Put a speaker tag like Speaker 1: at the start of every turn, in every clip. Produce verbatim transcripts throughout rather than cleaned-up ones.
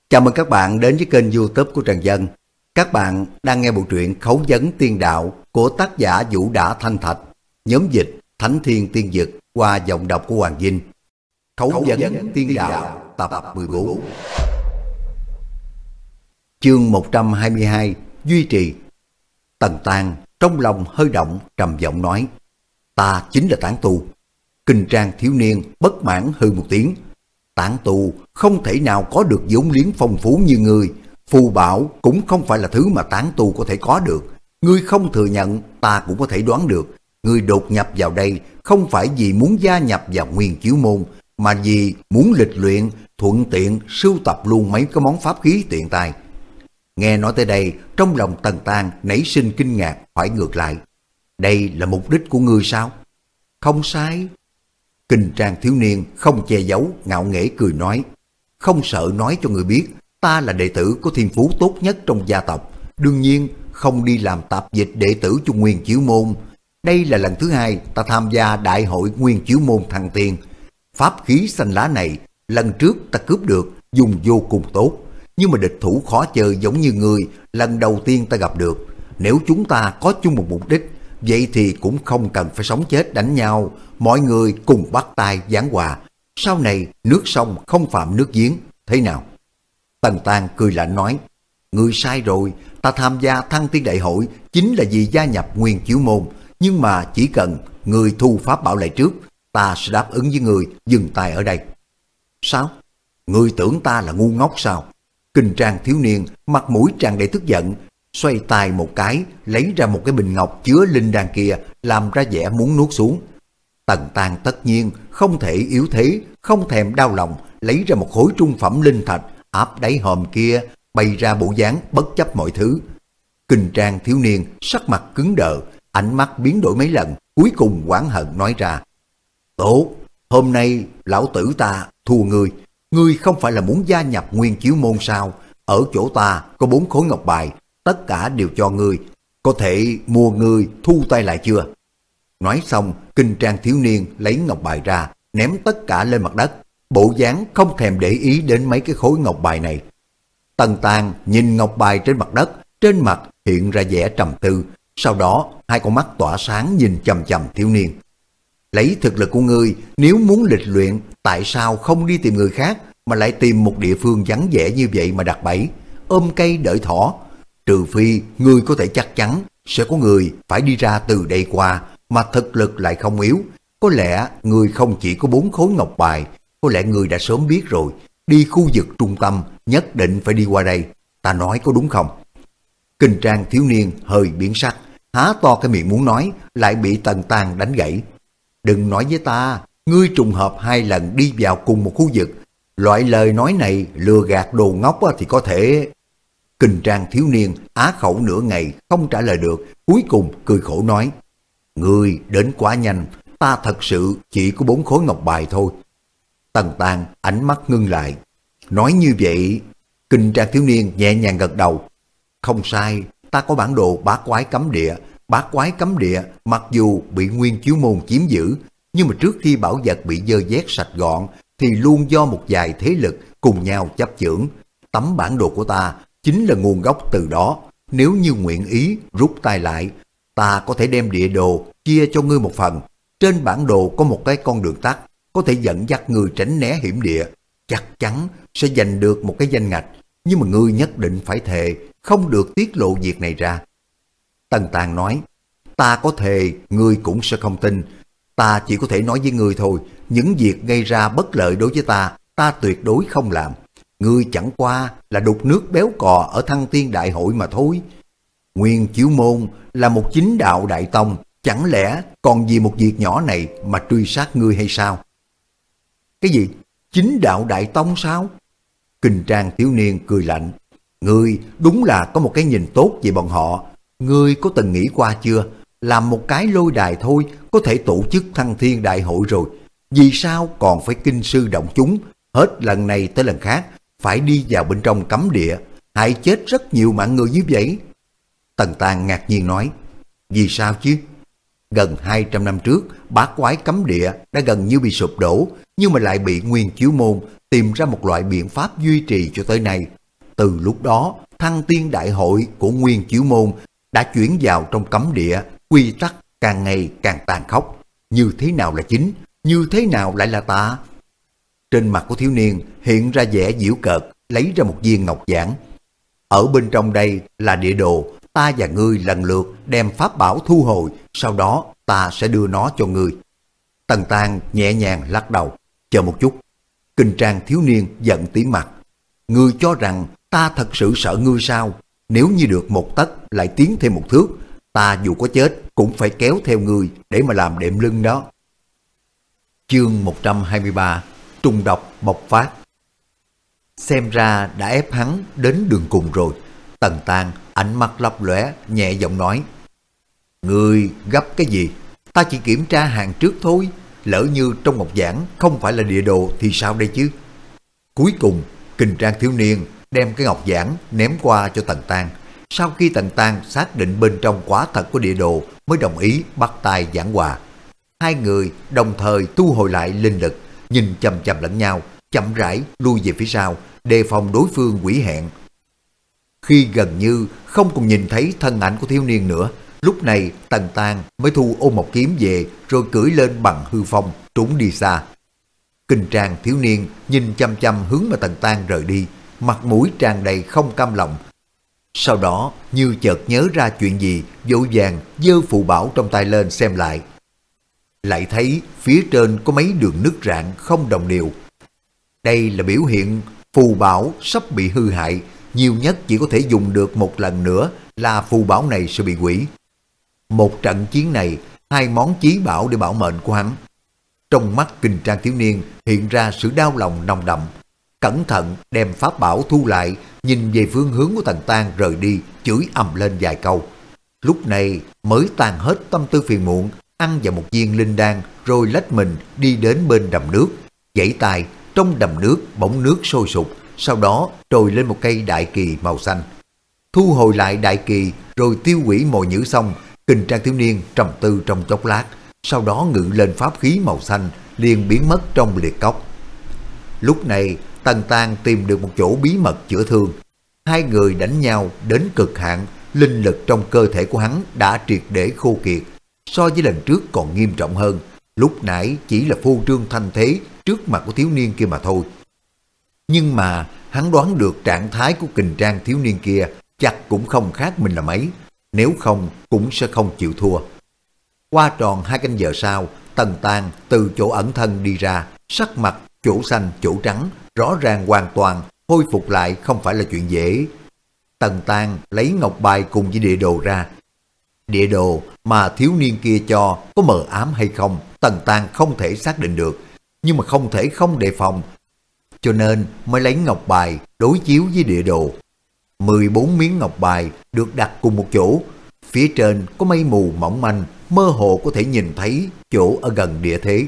Speaker 1: Chào mừng các bạn đến với kênh YouTube của Trần Dân. Các bạn đang nghe bộ truyện Khấu vấn tiên đạo của tác giả Vũ Đả Thanh Thạch, nhóm dịch Thánh Thiên Tiên Dực qua giọng đọc của Hoàng Vinh. Khấu, Khấu vấn, vấn tiên đạo tập mười bốn. Chương một trăm hai mươi hai. Duy trì. Tần Tang trong lòng hơi động, trầm giọng nói: "Ta chính là tán tu." Kinh Trang thiếu niên bất mãn hừ một tiếng: "Tán tu không thể nào có được vốn liếng phong phú như ngươi, phù bảo cũng không phải là thứ mà tán tu có thể có được. Ngươi không thừa nhận, ta cũng có thể đoán được. Ngươi đột nhập vào đây không phải vì muốn gia nhập vào Nguyên Chiếu Môn, mà vì muốn lịch luyện, thuận tiện sưu tập luôn mấy cái món pháp khí tiện tay." Nghe nói tới đây, trong lòng Tần Tang nảy sinh kinh ngạc, hỏi ngược lại: "Đây là mục đích của ngươi sao?" "Không sai." Kinh Trang thiếu niên không che giấu, ngạo nghễ cười nói: "Không sợ nói cho người biết, ta là đệ tử có thiên phú tốt nhất trong gia tộc, đương nhiên không đi làm tạp dịch đệ tử cho Nguyên Chiếu Môn. Đây là lần thứ hai ta tham gia đại hội Nguyên Chiếu Môn thăng tiên. Pháp khí xanh lá này, lần trước ta cướp được, dùng vô cùng tốt, nhưng mà địch thủ khó chơi giống như người, lần đầu tiên ta gặp được. Nếu chúng ta có chung một mục đích, vậy thì cũng không cần phải sống chết đánh nhau, mọi người cùng bắt tay giảng hòa. Sau này nước sông không phạm nước giếng, thế nào?" Tần Tang cười lạnh nói: "Ngươi sai rồi, ta tham gia thăng tiên đại hội chính là vì gia nhập Nguyên Chiếu Môn, nhưng mà chỉ cần ngươi thu pháp bảo lại trước, ta sẽ đáp ứng với ngươi dừng tay ở đây." "Sao? Ngươi tưởng ta là ngu ngốc sao?" Kinh Trang thiếu niên mặt mũi tràn đầy tức giận, xoay tay một cái, lấy ra một cái bình ngọc chứa linh đan kia, làm ra vẻ muốn nuốt xuống. Tần Tang tất nhiên không thể yếu thế, không thèm đau lòng, lấy ra một khối trung phẩm linh thạch áp đáy hòm kia, bày ra bộ dáng bất chấp mọi thứ. Kinh Trang thiếu niên sắc mặt cứng đờ, ánh mắt biến đổi mấy lần, cuối cùng oán hận nói ra: "Tốt, hôm nay lão tử ta thua ngươi. Ngươi không phải là muốn gia nhập Nguyên Chiếu Môn sao? Ở chỗ ta có bốn khối ngọc bài, tất cả đều cho ngươi, có thể mua ngươi thu tay lại chưa?" Nói xong, Kinh Trang thiếu niên lấy ngọc bài ra, ném tất cả lên mặt đất, bộ dáng không thèm để ý đến mấy cái khối ngọc bài này. Tần Tang nhìn ngọc bài trên mặt đất, trên mặt hiện ra vẻ trầm tư, sau đó hai con mắt tỏa sáng nhìn chằm chằm thiếu niên. "Lấy thực lực của ngươi, nếu muốn lịch luyện, tại sao không đi tìm người khác, mà lại tìm một địa phương vắng vẻ như vậy mà đặt bẫy, ôm cây đợi thỏ? Trừ phi ngươi có thể chắc chắn sẽ có người phải đi ra từ đây qua, mà thực lực lại không yếu. Có lẽ ngươi không chỉ có bốn khối ngọc bài, có lẽ ngươi đã sớm biết rồi, đi khu vực trung tâm nhất định phải đi qua đây. Ta nói có đúng không?" Kinh Trang thiếu niên hơi biến sắc, há to cái miệng muốn nói, lại bị Tần Tang đánh gãy. "Đừng nói với ta, ngươi trùng hợp hai lần đi vào cùng một khu vực. Loại lời nói này lừa gạt đồ ngốc thì có thể..." Kinh Trang thiếu niên á khẩu nửa ngày không trả lời được, cuối cùng cười khổ nói: "Ngươi đến quá nhanh, ta thật sự chỉ có bốn khối ngọc bài thôi." Tần Tang ánh mắt ngưng lại. "Nói như vậy..." Kinh Trang thiếu niên nhẹ nhàng gật đầu: "Không sai, ta có bản đồ bát quái cấm địa. Bát quái cấm địa mặc dù bị Nguyên Chiếu Môn chiếm giữ, nhưng mà trước khi bảo vật bị dơ vét sạch gọn thì luôn do một vài thế lực cùng nhau chấp chưởng. Tấm bản đồ của ta chính là nguồn gốc từ đó. Nếu như nguyện ý rút tay lại, ta có thể đem địa đồ chia cho ngươi một phần. Trên bản đồ có một cái con đường tắt, có thể dẫn dắt ngươi tránh né hiểm địa. Chắc chắn sẽ giành được một cái danh ngạch, nhưng mà ngươi nhất định phải thề không được tiết lộ việc này ra." Tần Tang nói: "Ta có thề, ngươi cũng sẽ không tin. Ta chỉ có thể nói với ngươi thôi, những việc gây ra bất lợi đối với ta, ta tuyệt đối không làm. Ngươi chẳng qua là đục nước béo cò ở thăng tiên đại hội mà thôi. Nguyên Chiếu Môn là một chính đạo đại tông, chẳng lẽ còn vì một việc nhỏ này mà truy sát ngươi hay sao?" "Cái gì? Chính đạo đại tông sao?" Kinh Trang thiếu niên cười lạnh: "Ngươi đúng là có một cái nhìn tốt về bọn họ. Ngươi có từng nghĩ qua chưa? Làm một cái lôi đài thôi có thể tổ chức thăng thiên đại hội rồi, vì sao còn phải kinh sư động chúng, hết lần này tới lần khác phải đi vào bên trong cấm địa, hại chết rất nhiều mạng người như vậy?" Tần Tang ngạc nhiên nói: "Vì sao chứ? Gần hai trăm năm trước, bát quái cấm địa đã gần như bị sụp đổ, nhưng mà lại bị Nguyên Chiếu Môn tìm ra một loại biện pháp duy trì cho tới nay. Từ lúc đó, Thăng Tiên Đại Hội của Nguyên Chiếu Môn đã chuyển vào trong cấm địa, quy tắc càng ngày càng tàn khốc. Như thế nào là chính, như thế nào lại là tà? Trên mặt của thiếu niên hiện ra vẻ giễu cợt, lấy ra một viên ngọc giản. Ở bên trong đây là địa đồ, ta và ngươi lần lượt đem pháp bảo thu hồi, sau đó ta sẽ đưa nó cho ngươi. Tần Tang nhẹ nhàng lắc đầu. Chờ một chút. Kinh Trang thiếu niên giận tím mặt. Ngươi cho rằng ta thật sự sợ ngươi sao? Nếu như được một tấc lại tiến thêm một thước, ta dù có chết cũng phải kéo theo ngươi để mà làm đệm lưng đó. Chương một trăm hai mươi ba. Trùng độc bộc phát. Xem ra đã ép hắn đến đường cùng rồi. Tần Tang ánh mắt lấp lóe, nhẹ giọng nói. Ngươi gấp cái gì? Ta chỉ kiểm tra hàng trước thôi. Lỡ như trong ngọc giản không phải là địa đồ thì sao đây chứ? Cuối cùng, Kinh Trang thiếu niên đem cái ngọc giản ném qua cho Tần Tang. Sau khi Tần Tang xác định bên trong quả thật của địa đồ mới đồng ý bắt tay giảng hòa. Hai người đồng thời thu hồi lại linh lực, nhìn chằm chằm lẫn nhau, chậm rãi lui về phía sau, đề phòng đối phương quỷ hẹn. Khi gần như không còn nhìn thấy thân ảnh của thiếu niên nữa, lúc này Tần Tang mới thu ôm một kiếm về rồi cưỡi lên bằng hư phong trốn đi xa. Kinh Trang thiếu niên nhìn chăm chăm hướng mà Tần Tang rời đi, mặt mũi tràn đầy không cam lòng. Sau đó như chợt nhớ ra chuyện gì, vội vàng giơ phù bảo trong tay lên xem lại. Lại thấy phía trên có mấy đường nứt rạn không đồng đều. Đây là biểu hiện phù bảo sắp bị hư hại, nhiều nhất chỉ có thể dùng được một lần nữa là phù bảo này sẽ bị hủy. Một trận chiến này, hai món chí bảo để bảo mệnh của hắn. Trong mắt Kinh Trang thiếu niên hiện ra sự đau lòng nồng đậm. Cẩn thận đem pháp bảo thu lại, nhìn về phương hướng của Tần Tang rời đi, chửi ầm lên vài câu. Lúc này mới tàn hết tâm tư phiền muộn, ăn vào một viên linh đan rồi lách mình đi đến bên đầm nước. Giãy tay, trong đầm nước bỗng nước sôi sục, sau đó trồi lên một cây đại kỳ màu xanh. Thu hồi lại đại kỳ rồi tiêu hủy mồi nhữ xong, Kinh Trang thiếu niên trầm tư trong chốc lát, sau đó ngự lên pháp khí màu xanh, liền biến mất trong liệt cốc. Lúc này Tần Tang tìm được một chỗ bí mật chữa thương. Hai người đánh nhau đến cực hạn, linh lực trong cơ thể của hắn đã triệt để khô kiệt. So với lần trước còn nghiêm trọng hơn, lúc nãy chỉ là phô trương thanh thế trước mặt của thiếu niên kia mà thôi. Nhưng mà hắn đoán được trạng thái của Kình Trang thiếu niên kia chắc cũng không khác mình là mấy, nếu không cũng sẽ không chịu thua. Qua tròn hai canh giờ sau, Tần Tang từ chỗ ẩn thân đi ra, sắc mặt chỗ xanh chỗ trắng, rõ ràng hoàn toàn hồi phục lại không phải là chuyện dễ. Tần Tang lấy ngọc bài cùng với địa đồ ra. Địa đồ mà thiếu niên kia cho có mờ ám hay không, Tần Tang không thể xác định được, nhưng mà không thể không đề phòng, cho nên mới lấy ngọc bài đối chiếu với địa đồ. mười bốn miếng ngọc bài được đặt cùng một chỗ, phía trên có mây mù mỏng manh, mơ hồ có thể nhìn thấy chỗ ở gần địa thế.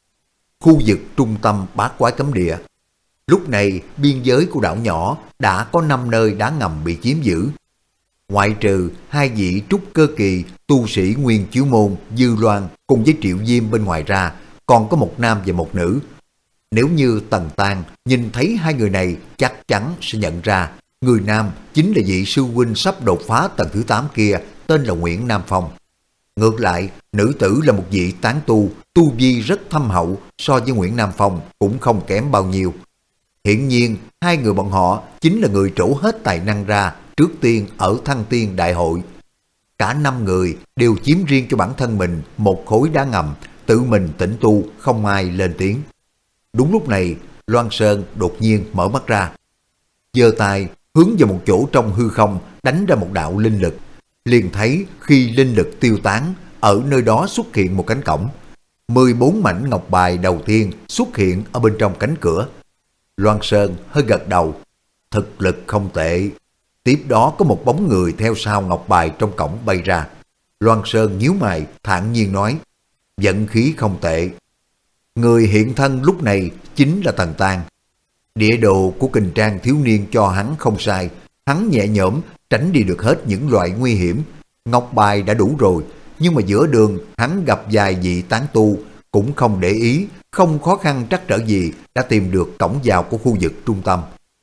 Speaker 1: Khu vực trung tâm bát quái cấm địa. Lúc này biên giới của đảo nhỏ đã có năm nơi đá ngầm bị chiếm giữ. Ngoại trừ hai vị trúc cơ kỳ tu sĩ Nguyên Chiếu Môn Dư Loan cùng với Triệu Diêm bên ngoài ra, còn có một nam và một nữ. Nếu như Tần Tang nhìn thấy hai người này chắc chắn sẽ nhận ra người nam chính là vị sư huynh sắp đột phá tầng thứ tám kia, tên là Nguyễn Nam Phong. Ngược lại, nữ tử là một vị tán tu, tu vi rất thâm hậu, so với Nguyễn Nam Phong cũng không kém bao nhiêu. Hiển nhiên, hai người bọn họ chính là người trổ hết tài năng ra trước tiên ở Thăng Tiên Đại Hội. Cả năm người đều chiếm riêng cho bản thân mình một khối đá ngầm, tự mình tĩnh tu, không ai lên tiếng. Đúng lúc này, Loan Sơn đột nhiên mở mắt ra, giơ tay hướng vào một chỗ trong hư không đánh ra một đạo linh lực. Liền thấy khi linh lực tiêu tán, ở nơi đó xuất hiện một cánh cổng. mười bốn mảnh ngọc bài đầu tiên xuất hiện ở bên trong cánh cửa. Loan Sơn hơi gật đầu, thực lực không tệ. Tiếp đó có một bóng người theo sau ngọc bài trong cổng bay ra. Loan Sơn nhíu mày, thản nhiên nói, vận khí không tệ. Người hiện thân lúc này chính là Tần Tang. Địa đồ của Kình Trang thiếu niên cho hắn không sai, hắn nhẹ nhõm tránh đi được hết những loại nguy hiểm. Ngọc bài đã đủ rồi, nhưng mà giữa đường hắn gặp vài vị tán tu, cũng không để ý, không khó khăn trắc trở gì đã tìm được cổng vào của khu vực trung tâm.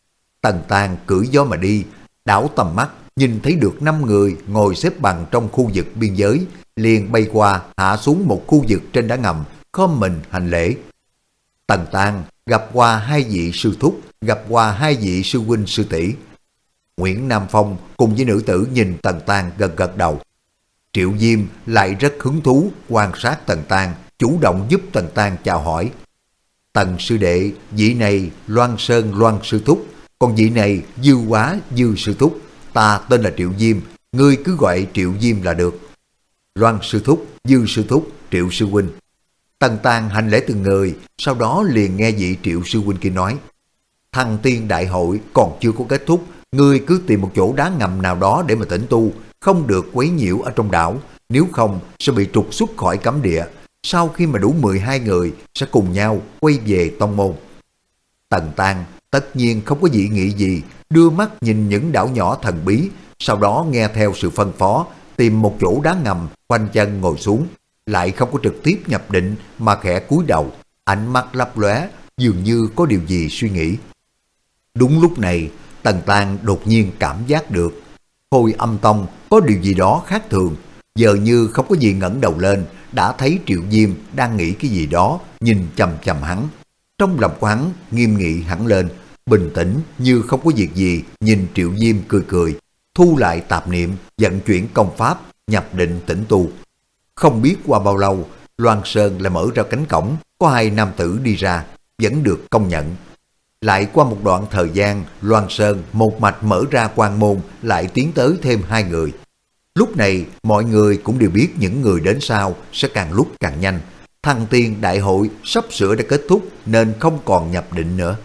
Speaker 1: Tần Tang cưỡi gió mà đi, đảo tầm mắt, nhìn thấy được năm người ngồi xếp bằng trong khu vực biên giới, liền bay qua hạ xuống một khu vực trên đá ngầm, khom mình hành lễ. Tần Tang gặp qua hai vị sư thúc, gặp qua hai vị sư huynh sư tỷ. Nguyễn Nam Phong cùng với nữ tử nhìn Tần Tang gật gật đầu. Triệu Diêm lại rất hứng thú quan sát Tần Tang, chủ động giúp Tần Tang chào hỏi. Tần sư đệ, vị này Loan Sơn Loan sư thúc, còn vị này Dư Quá Dư sư thúc, ta tên là Triệu Diêm, ngươi cứ gọi Triệu Diêm là được. Loan sư thúc, Dư sư thúc, Triệu sư huynh. Tần Tang hành lễ từng người, sau đó liền nghe vị Triệu sư huynh kia nói: Thăng Tiên đại hội còn chưa có kết thúc, ngươi cứ tìm một chỗ đá ngầm nào đó để mà tĩnh tu, không được quấy nhiễu ở trong đảo, nếu không sẽ bị trục xuất khỏi cấm địa. Sau khi mà đủ mười hai người sẽ cùng nhau quay về tông môn. Tần Tang tất nhiên không có dị nghị gì, đưa mắt nhìn những đảo nhỏ thần bí, sau đó nghe theo sự phân phó, tìm một chỗ đá ngầm, khoanh chân ngồi xuống, lại không có trực tiếp nhập định mà khẽ cúi đầu, ánh mắt lấp lóe, dường như có điều gì suy nghĩ. Đúng lúc này, Tần Tang đột nhiên cảm giác được Khôi Âm Tông có điều gì đó khác thường, giờ như không có gì ngẩng đầu lên, đã thấy Triệu Diêm đang nghĩ cái gì đó, nhìn chằm chằm hắn. Trong lòng của hắn nghiêm nghị hẳn lên, bình tĩnh như không có việc gì, nhìn Triệu Diêm cười cười, thu lại tạp niệm, vận chuyển công pháp, nhập định tĩnh tu. Không biết qua bao lâu, Loan Sơn lại mở ra cánh cổng, có hai nam tử đi ra, vẫn được công nhận. Lại qua một đoạn thời gian, Loan Sơn một mạch mở ra quan môn, lại tiến tới thêm hai người. Lúc này, mọi người cũng đều biết những người đến sau sẽ càng lúc càng nhanh. Thăng Tiên đại hội sắp sửa đã kết thúc nên không còn nhập định nữa.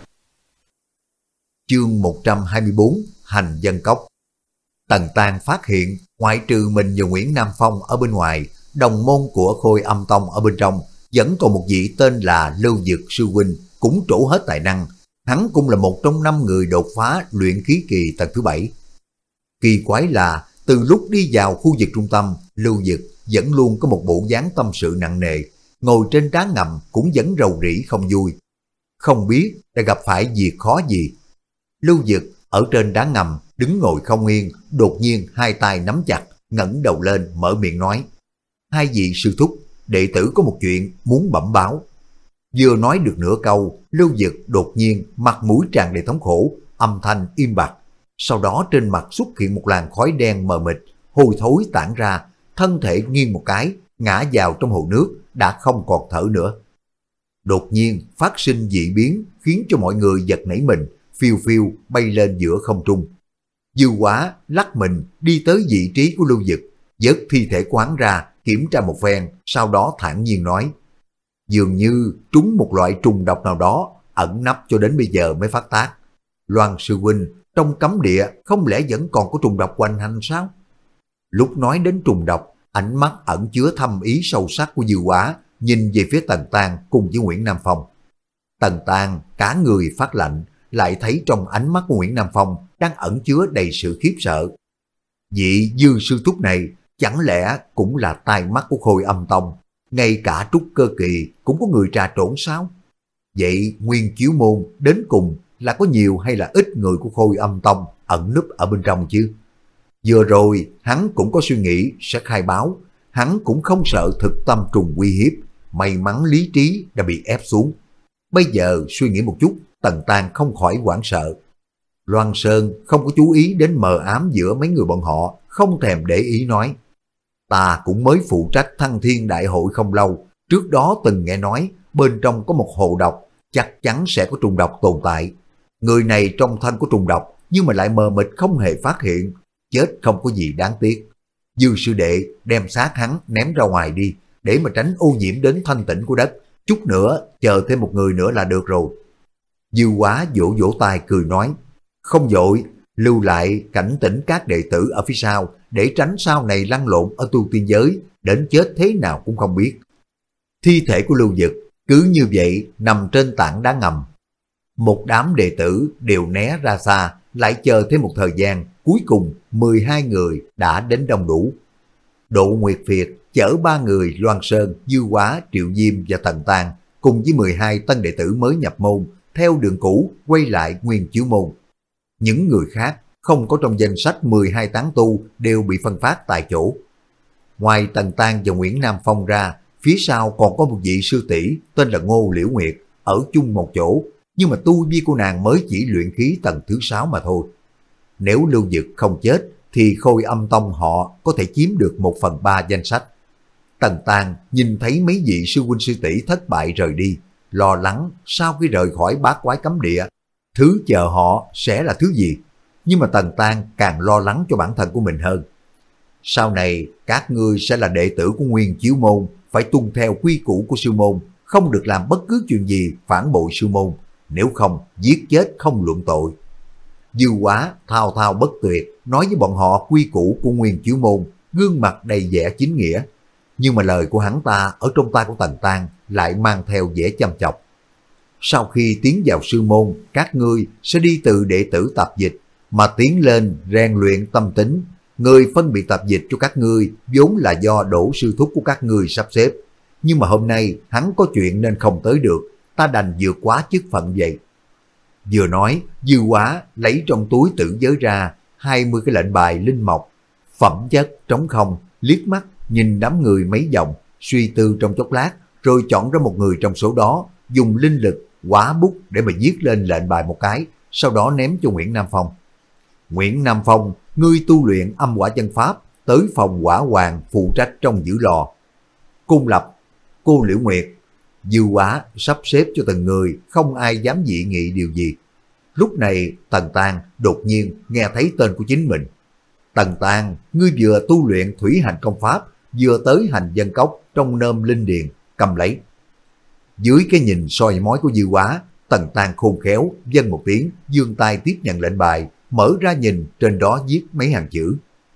Speaker 1: Chương một trăm hai mươi bốn, Hành Dân Cốc. Tần Tang phát hiện, ngoại trừ mình và Nguyễn Nam Phong ở bên ngoài, đồng môn của Khôi Âm Tông ở bên trong, vẫn còn một vị tên là Lưu Dực sư huynh, cũng trổ hết tài năng. Hắn cũng là một trong năm người đột phá luyện khí kỳ tầng thứ bảy. Kỳ quái là, từ lúc đi vào khu vực trung tâm, Lưu Dực vẫn luôn có một bộ dáng tâm sự nặng nề, ngồi trên đá ngầm cũng vẫn rầu rĩ không vui. Không biết đã gặp phải việc khó gì. Lưu Dực ở trên đá ngầm đứng ngồi không yên, đột nhiên hai tay nắm chặt, ngẩng đầu lên mở miệng nói: Hai vị sư thúc, đệ tử có một chuyện muốn bẩm báo. Vừa nói được nửa câu, Lưu Dực đột nhiên mặt mũi tràn đầy thống khổ, âm thanh im bặt. Sau đó trên mặt xuất hiện một làn khói đen mờ mịt, hôi thối tản ra, thân thể nghiêng một cái, ngã vào trong hồ nước, đã không còn thở nữa. Đột nhiên phát sinh dị biến khiến cho mọi người giật nảy mình, phiêu phiêu bay lên giữa không trung. Dư Quá lắc mình đi tới vị trí của Lưu Dực, vớt thi thể quán ra, kiểm tra một phen, sau đó thản nhiên nói: Dường như trúng một loại trùng độc nào đó, ẩn nấp cho đến bây giờ mới phát tác. Loan sư huynh, trong cấm địa không lẽ vẫn còn có trùng độc quanh hành sao? Lúc nói đến trùng độc, ánh mắt ẩn chứa thâm ý sâu sắc của Dư Quá nhìn về phía Tần Tang cùng với Nguyễn Nam Phong. Tần Tang cả người phát lạnh, lại thấy trong ánh mắt của Nguyễn Nam Phong đang ẩn chứa đầy sự khiếp sợ. Vị Dư sư thúc này chẳng lẽ cũng là tai mắt của Khôi Âm Tông, ngay cả trúc cơ kỳ cũng có người trà trộn sao? Vậy Nguyên Chiếu Môn đến cùng là có nhiều hay là ít người của Khôi Âm Tông ẩn núp ở bên trong chứ? Vừa rồi hắn cũng có suy nghĩ sẽ khai báo, hắn cũng không sợ thực tâm trùng uy hiếp, may mắn lý trí đã bị ép xuống. Bây giờ suy nghĩ một chút, Tần Tang không khỏi hoảng sợ. Loan Sơn không có chú ý đến mờ ám giữa mấy người bọn họ, không thèm để ý nói: Ta cũng mới phụ trách Thăng Thiên đại hội không lâu, trước đó từng nghe nói bên trong có một hồ độc, chắc chắn sẽ có trùng độc tồn tại. Người này trong thân có trùng độc nhưng mà lại mờ mịt không hề phát hiện, chết không có gì đáng tiếc. Dư sư đệ đem xác hắn ném ra ngoài đi, để mà tránh ô nhiễm đến thanh tịnh của đất, chút nữa chờ thêm một người nữa là được rồi. Dư Quá vỗ vỗ tay cười nói: Không vội, lưu lại cảnh tỉnh các đệ tử ở phía sau, để tránh sau này lăn lộn ở tu tiên giới, đến chết thế nào cũng không biết. Thi thể của Lưu Dực cứ như vậy nằm trên tảng đá ngầm. Một đám đệ tử đều né ra xa, lại chờ thêm một thời gian, cuối cùng mười hai người đã đến đông đủ. Độ Nguyệt Việt chở ba người Loan Sơn, Dư Quá, Triệu Diêm và Tần Tang cùng với mười hai tân đệ tử mới nhập môn theo đường cũ quay lại Nguyên Chiếu Môn. Những người khác không có trong danh sách mười hai tán tu đều bị phân phát tại chỗ. Ngoài Tần Tang và Nguyễn Nam Phong ra, phía sau còn có một vị sư tỷ tên là Ngô Liễu Nguyệt ở chung một chỗ, nhưng mà tu vi của nàng mới chỉ luyện khí tầng thứ sáu mà thôi. Nếu Lưu Dực không chết thì Khôi Âm Tông họ có thể chiếm được một phần ba danh sách. Tần Tang nhìn thấy mấy vị sư huynh sư tỷ thất bại rời đi, lo lắng sau khi rời khỏi bát quái cấm địa, thứ chờ họ sẽ là thứ gì. Nhưng mà Tần Tang càng lo lắng cho bản thân của mình hơn. Sau này các ngươi sẽ là đệ tử của Nguyên Chiếu Môn, phải tuân theo quy củ của sư môn, không được làm bất cứ chuyện gì phản bội sư môn, nếu không giết chết không luận tội. Dư Quá thao thao bất tuyệt nói với bọn họ quy củ của Nguyên Chiếu Môn, gương mặt đầy vẻ chính nghĩa. Nhưng mà lời của hắn ta ở trong tai của Tần Tang lại mang theo vẻ chăm chọc. Sau khi tiến vào sư môn, các ngươi sẽ đi từ đệ tử tập dịch mà tiến lên rèn luyện tâm tính. Người phân biệt tập dịch cho các ngươi vốn là do Đỗ sư thúc của các ngươi sắp xếp. Nhưng mà hôm nay hắn có chuyện nên không tới được, ta đành vượt quá chức phận vậy. Vừa nói, Dư Quá lấy trong túi tử giới ra hai mươi cái lệnh bài linh mộc, phẩm chất trống không, liếc mắt nhìn đám người mấy vòng, suy tư trong chốc lát, rồi chọn ra một người trong số đó, dùng linh lực, quả bút để mà viết lên lệnh bài một cái, sau đó ném cho Nguyễn Nam Phong. Nguyễn Nam Phong, ngươi tu luyện âm quả chân pháp, tới phòng Hỏa Hoàng phụ trách trong giữ lò. Cung Lập, cô Liễu Nguyệt, Dư Quá sắp xếp cho từng người, không ai dám dị nghị điều gì. Lúc này Tần Tang đột nhiên nghe thấy tên của chính mình. Tần Tang, ngươi vừa tu luyện thủy hành công pháp, vừa tới hành dân cốc trong nôm linh điền, cầm lấy. Dưới cái nhìn soi mói của Dư Quá, Tần Tang khôn khéo vâng một tiếng, giương tay tiếp nhận lệnh bài, mở ra nhìn, trên đó viết mấy hàng chữ.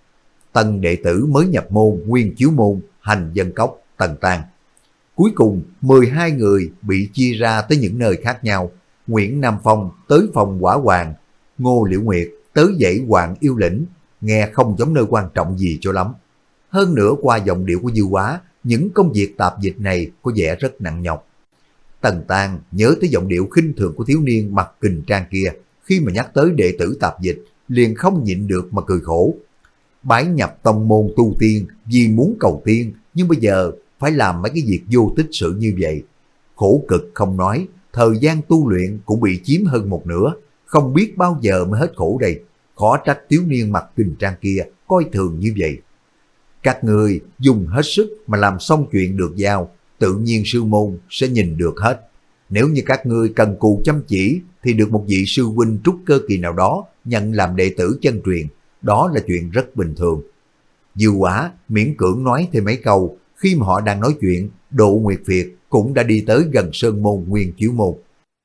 Speaker 1: Tân đệ tử mới nhập môn Nguyên Chiếu Môn, hành dân cốc, Tần Tang. Cuối cùng mười hai người bị chia ra tới những nơi khác nhau. Nguyễn Nam Phong tới phòng Hỏa Hoàng, Ngô Liễu Nguyệt tới dãy Hoàng Yêu Lĩnh, nghe không giống nơi quan trọng gì cho lắm. Hơn nữa qua giọng điệu của Dư Quá, những công việc tạp dịch này có vẻ rất nặng nhọc. Tần Tang nhớ tới giọng điệu khinh thường của thiếu niên mặc kình trang kia, khi mà nhắc tới đệ tử tạp dịch, liền không nhịn được mà cười khổ. Bái nhập tông môn tu tiên vì muốn cầu tiên, nhưng bây giờ phải làm mấy cái việc vô tích sự như vậy. Khổ cực không nói, thời gian tu luyện cũng bị chiếm hơn một nửa, không biết bao giờ mới hết khổ đây. Khó trách thiếu niên mặc kình trang kia coi thường như vậy. Các người dùng hết sức mà làm xong chuyện được giao, tự nhiên sư môn sẽ nhìn được hết. Nếu như các ngươi cần cù chăm chỉ thì được một vị sư huynh trúc cơ kỳ nào đó nhận làm đệ tử chân truyền, đó là chuyện rất bình thường. Dư Quá miễn cưỡng nói thêm mấy câu, khi mà họ đang nói chuyện, Độ Nguyệt Việt cũng đã đi tới gần sơn môn Nguyên Chiếu Môn.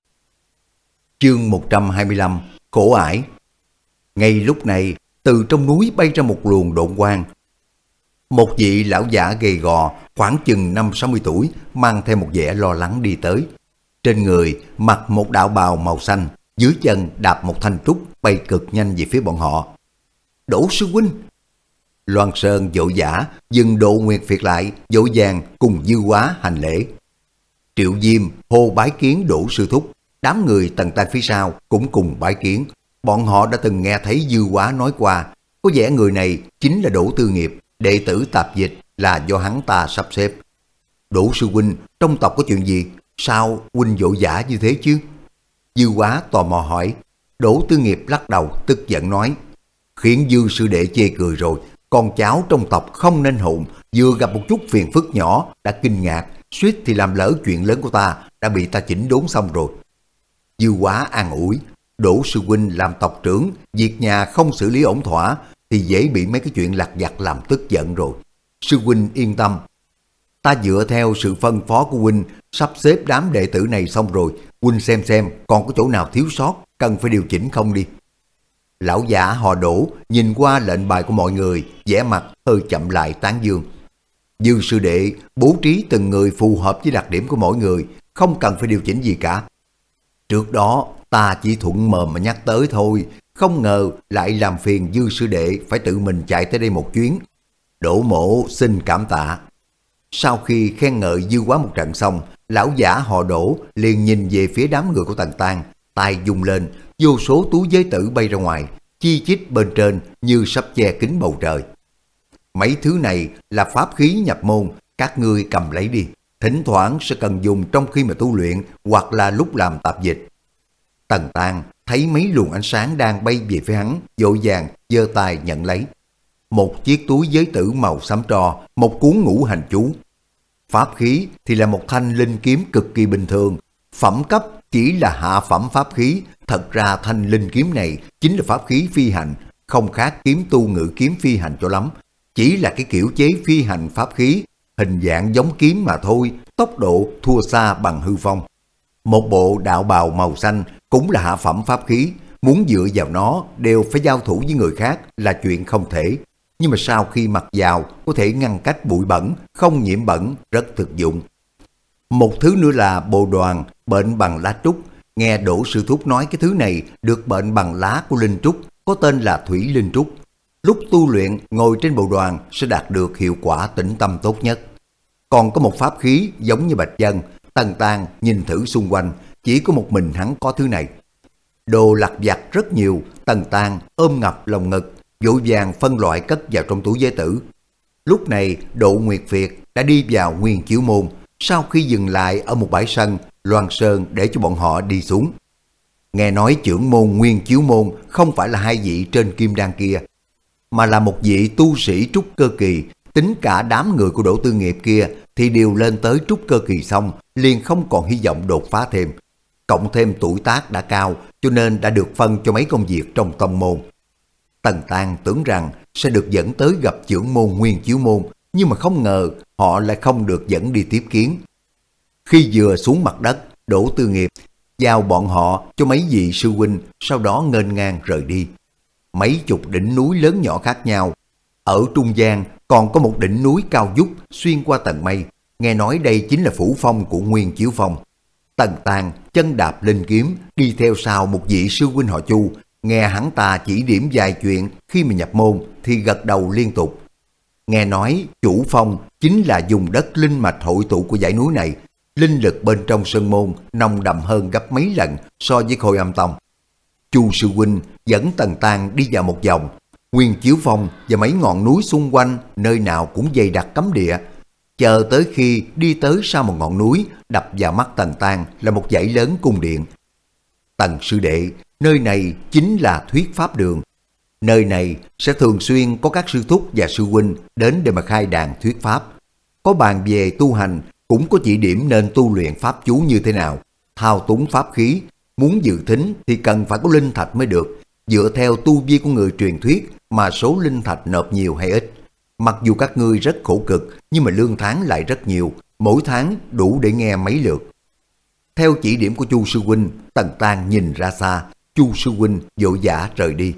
Speaker 1: Chương một trăm hai mươi lăm, khổ ải. Ngay lúc này, từ trong núi bay ra một luồng độn quang. Một vị lão giả gầy gò, khoảng chừng năm sáu mươi tuổi, mang theo một vẻ lo lắng đi tới. Trên người mặc một đạo bào màu xanh, dưới chân đạp một thanh trúc bay cực nhanh về phía bọn họ. Đỗ sư huynh! Loan Sơn vội vã dừng Độ Nguyệt Việt lại, vội vàng cùng Dư Quá hành lễ. Triệu Diêm hô bái kiến Đỗ sư thúc, đám người Tần Tang phía sau cũng cùng bái kiến. Bọn họ đã từng nghe thấy Dư Quá nói qua, có vẻ người này chính là Đỗ Tư Nghiệp, đệ tử tạp dịch là do hắn ta sắp xếp. Đỗ sư huynh, trong tộc có chuyện gì? Sao huynh vội vã như thế chứ? Dư Quá tò mò hỏi. Đỗ Tư Nghiệp lắc đầu tức giận nói, khiến Dư sư đệ chê cười rồi. Con cháu trong tộc không nên hụn, vừa gặp một chút phiền phức nhỏ đã kinh ngạc, suýt thì làm lỡ chuyện lớn của ta, đã bị ta chỉnh đốn xong rồi. Dư Quá an ủi, Đỗ sư huynh làm tộc trưởng, việc nhà không xử lý ổn thỏa thì dễ bị mấy cái chuyện lặt vặt làm tức giận rồi. Sư huynh yên tâm, ta dựa theo sự phân phó của huynh sắp xếp đám đệ tử này xong rồi, huynh xem xem còn có chỗ nào thiếu sót cần phải điều chỉnh không đi. Lão giả họ Đỗ nhìn qua lệnh bài của mọi người, vẻ mặt hơi chậm lại tán dương. Dư sư đệ bố trí từng người phù hợp với đặc điểm của mỗi người, không cần phải điều chỉnh gì cả. Trước đó ta chỉ thuận mồm mà nhắc tới thôi, không ngờ lại làm phiền Dư sư đệ phải tự mình chạy tới đây một chuyến. Đỗ mỗ xin cảm tạ. Sau khi khen ngợi Dư Quá một trận xong, lão giả họ Đỗ liền nhìn về phía đám người của Tần Tang, tay dùng lên, vô số túi giới tử bay ra ngoài, chi chít bên trên như sắp che kín bầu trời. Mấy thứ này là pháp khí nhập môn, các ngươi cầm lấy đi, thỉnh thoảng sẽ cần dùng trong khi mà tu luyện hoặc là lúc làm tạp dịch. Tần Tang thấy mấy luồng ánh sáng đang bay về phía hắn, vội vàng giơ tay nhận lấy. Một chiếc túi giới tử màu xám tro, một cuốn ngũ hành chú. Pháp khí thì là một thanh linh kiếm cực kỳ bình thường, phẩm cấp chỉ là hạ phẩm pháp khí. Thật ra thanh linh kiếm này chính là pháp khí phi hành, không khác kiếm tu ngự kiếm phi hành cho lắm. Chỉ là cái kiểu chế phi hành pháp khí, hình dạng giống kiếm mà thôi, tốc độ thua xa bằng hư phong. Một bộ đạo bào màu xanh cũng là hạ phẩm pháp khí, muốn dựa vào nó đều phải giao thủ với người khác là chuyện không thể. Nhưng mà sau khi mặc vào có thể ngăn cách bụi bẩn, không nhiễm bẩn, rất thực dụng. Một thứ nữa là bồ đoàn, bệnh bằng lá trúc. Nghe Đỗ Sư Thúc nói cái thứ này được bệnh bằng lá của linh trúc, có tên là thủy linh trúc. Lúc tu luyện ngồi trên bồ đoàn sẽ đạt được hiệu quả tĩnh tâm tốt nhất. Còn có một pháp khí giống như bạch dân. Tần Tang nhìn thử xung quanh, chỉ có một mình hắn có thứ này. Đồ lặt vặt rất nhiều, Tần Tang ôm ngập lòng ngực, vội vàng phân loại cất vào trong túi giới tử. Lúc này Độ Nguyệt Việt đã đi vào Nguyên Chiếu Môn, sau khi dừng lại ở một bãi sân, Loan Sơn để cho bọn họ đi xuống. Nghe nói trưởng môn Nguyên Chiếu Môn không phải là hai vị trên kim đan kia, mà là một vị tu sĩ trúc cơ kỳ. Tính cả đám người của Đỗ Tư Nghiệp kia thì đều lên tới trúc cơ kỳ xong, liền không còn hy vọng đột phá thêm. Cộng thêm tuổi tác đã cao, cho nên đã được phân cho mấy công việc trong tông môn. Tần Tang tưởng rằng sẽ được dẫn tới gặp trưởng môn Nguyên Chiếu Môn, nhưng mà không ngờ họ lại không được dẫn đi tiếp kiến. Khi vừa xuống mặt đất, Đỗ Tư Nghiệp giao bọn họ cho mấy vị sư huynh, sau đó nghênh ngang rời đi. Mấy chục đỉnh núi lớn nhỏ khác nhau, ở trung gian còn có một đỉnh núi cao vút xuyên qua tầng mây, nghe nói đây chính là phủ phong của Nguyên Chiếu Phong. Tần Tang chân đạp linh kiếm đi theo sau một vị sư huynh họ Chu, nghe hắn ta chỉ điểm vài chuyện khi mà nhập môn thì gật đầu liên tục. Nghe nói chủ phong chính là dùng đất linh mạch hội tụ của dãy núi này, linh lực bên trong sơn môn nồng đậm hơn gấp mấy lần so với Khôi Âm Tông. Chu sư huynh dẫn Tần Tang đi vào một vòng, Nguyên Chiếu Phong và mấy ngọn núi xung quanh nơi nào cũng dày đặc cấm địa. Chờ tới khi đi tới sau một ngọn núi, đập vào mắt Tần Tang là một dãy lớn cung điện. Tần sư đệ, nơi này chính là Thuyết Pháp Đường. Nơi này sẽ thường xuyên có các sư thúc và sư huynh đến để mà khai đàn thuyết pháp. Có bàn về tu hành, cũng có chỉ điểm nên tu luyện pháp chú như thế nào, thao túng pháp khí. Muốn dự thính thì cần phải có linh thạch mới được. Dựa theo tu vi của người truyền thuyết mà số linh thạch nộp nhiều hay ít. Mặc dù các ngươi rất khổ cực, nhưng mà lương tháng lại rất nhiều, mỗi tháng đủ để nghe mấy lượt. Theo chỉ điểm của Chu sư huynh, Tần Tang nhìn ra xa, Chu sư huynh vội vã rời đi.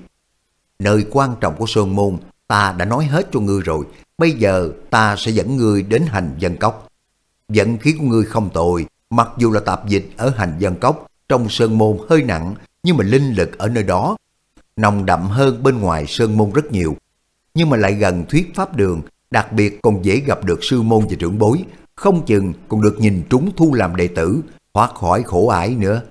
Speaker 1: Nơi quan trọng của sơn môn ta đã nói hết cho ngươi rồi, bây giờ ta sẽ dẫn ngươi đến Hành Vân Cốc. Vận khí của ngươi không tồi, mặc dù là tạp dịch ở Hành Vân Cốc, trong sơn môn hơi nặng, nhưng mà linh lực ở nơi đó nồng đậm hơn bên ngoài sơn môn rất nhiều. Nhưng mà lại gần Thuyết Pháp Đường, đặc biệt còn dễ gặp được sư môn và trưởng bối, không chừng còn được nhìn trúng thu làm đệ tử, thoát khỏi khổ ải nữa.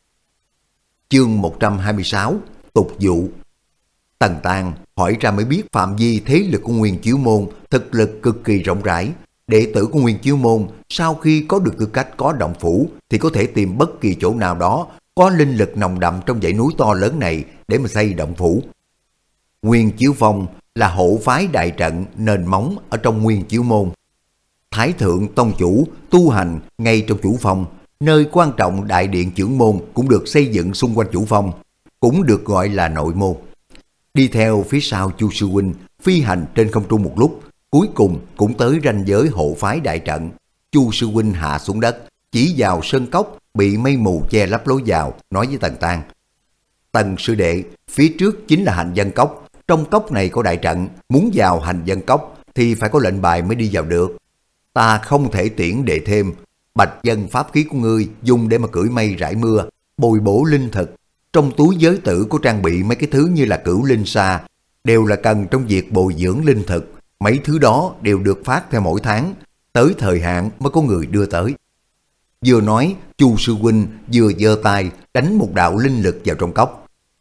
Speaker 1: Chương một trăm hai mươi sáu, tục dụ. Tần Tang hỏi ra mới biết phạm vi thế lực của Nguyên Chiếu Môn thực lực cực kỳ rộng rãi. Đệ tử của Nguyên Chiếu Môn sau khi có được tư cách có động phủ thì có thể tìm bất kỳ chỗ nào đó có linh lực nồng đậm trong dãy núi to lớn này để mà xây động phủ. Nguyên Chiếu Phong là hộ phái đại trận nền móng ở trong Nguyên Chiếu Môn. Thái thượng tông chủ tu hành ngay trong chủ phong, nơi quan trọng đại điện trưởng môn cũng được xây dựng xung quanh chủ phong, cũng được gọi là nội môn. Đi theo phía sau Chu sư huynh phi hành trên không trung một lúc, cuối cùng cũng tới ranh giới hộ phái đại trận. Chu sư huynh hạ xuống đất, chỉ vào sơn cốc bị mây mù che lấp lối vào, nói với Tần Tang: Tần sư đệ, phía trước chính là Hành Vân Cốc. Trong cốc này có đại trận, muốn vào Hành Vân Cốc thì phải có lệnh bài mới đi vào được. Ta không thể tiễn đệ thêm. Bạch dân pháp khí của ngươi dùng để mà cưỡi mây rải mưa, bồi bổ linh thực. Trong túi giới tử có trang bị mấy cái thứ như là cửu linh sa, đều là cần trong việc bồi dưỡng linh thực. Mấy thứ đó đều được phát theo mỗi tháng, tới thời hạn mới có người đưa tới. Vừa nói, Chu sư huynh vừa giơ tay đánh một đạo linh lực vào trong cốc.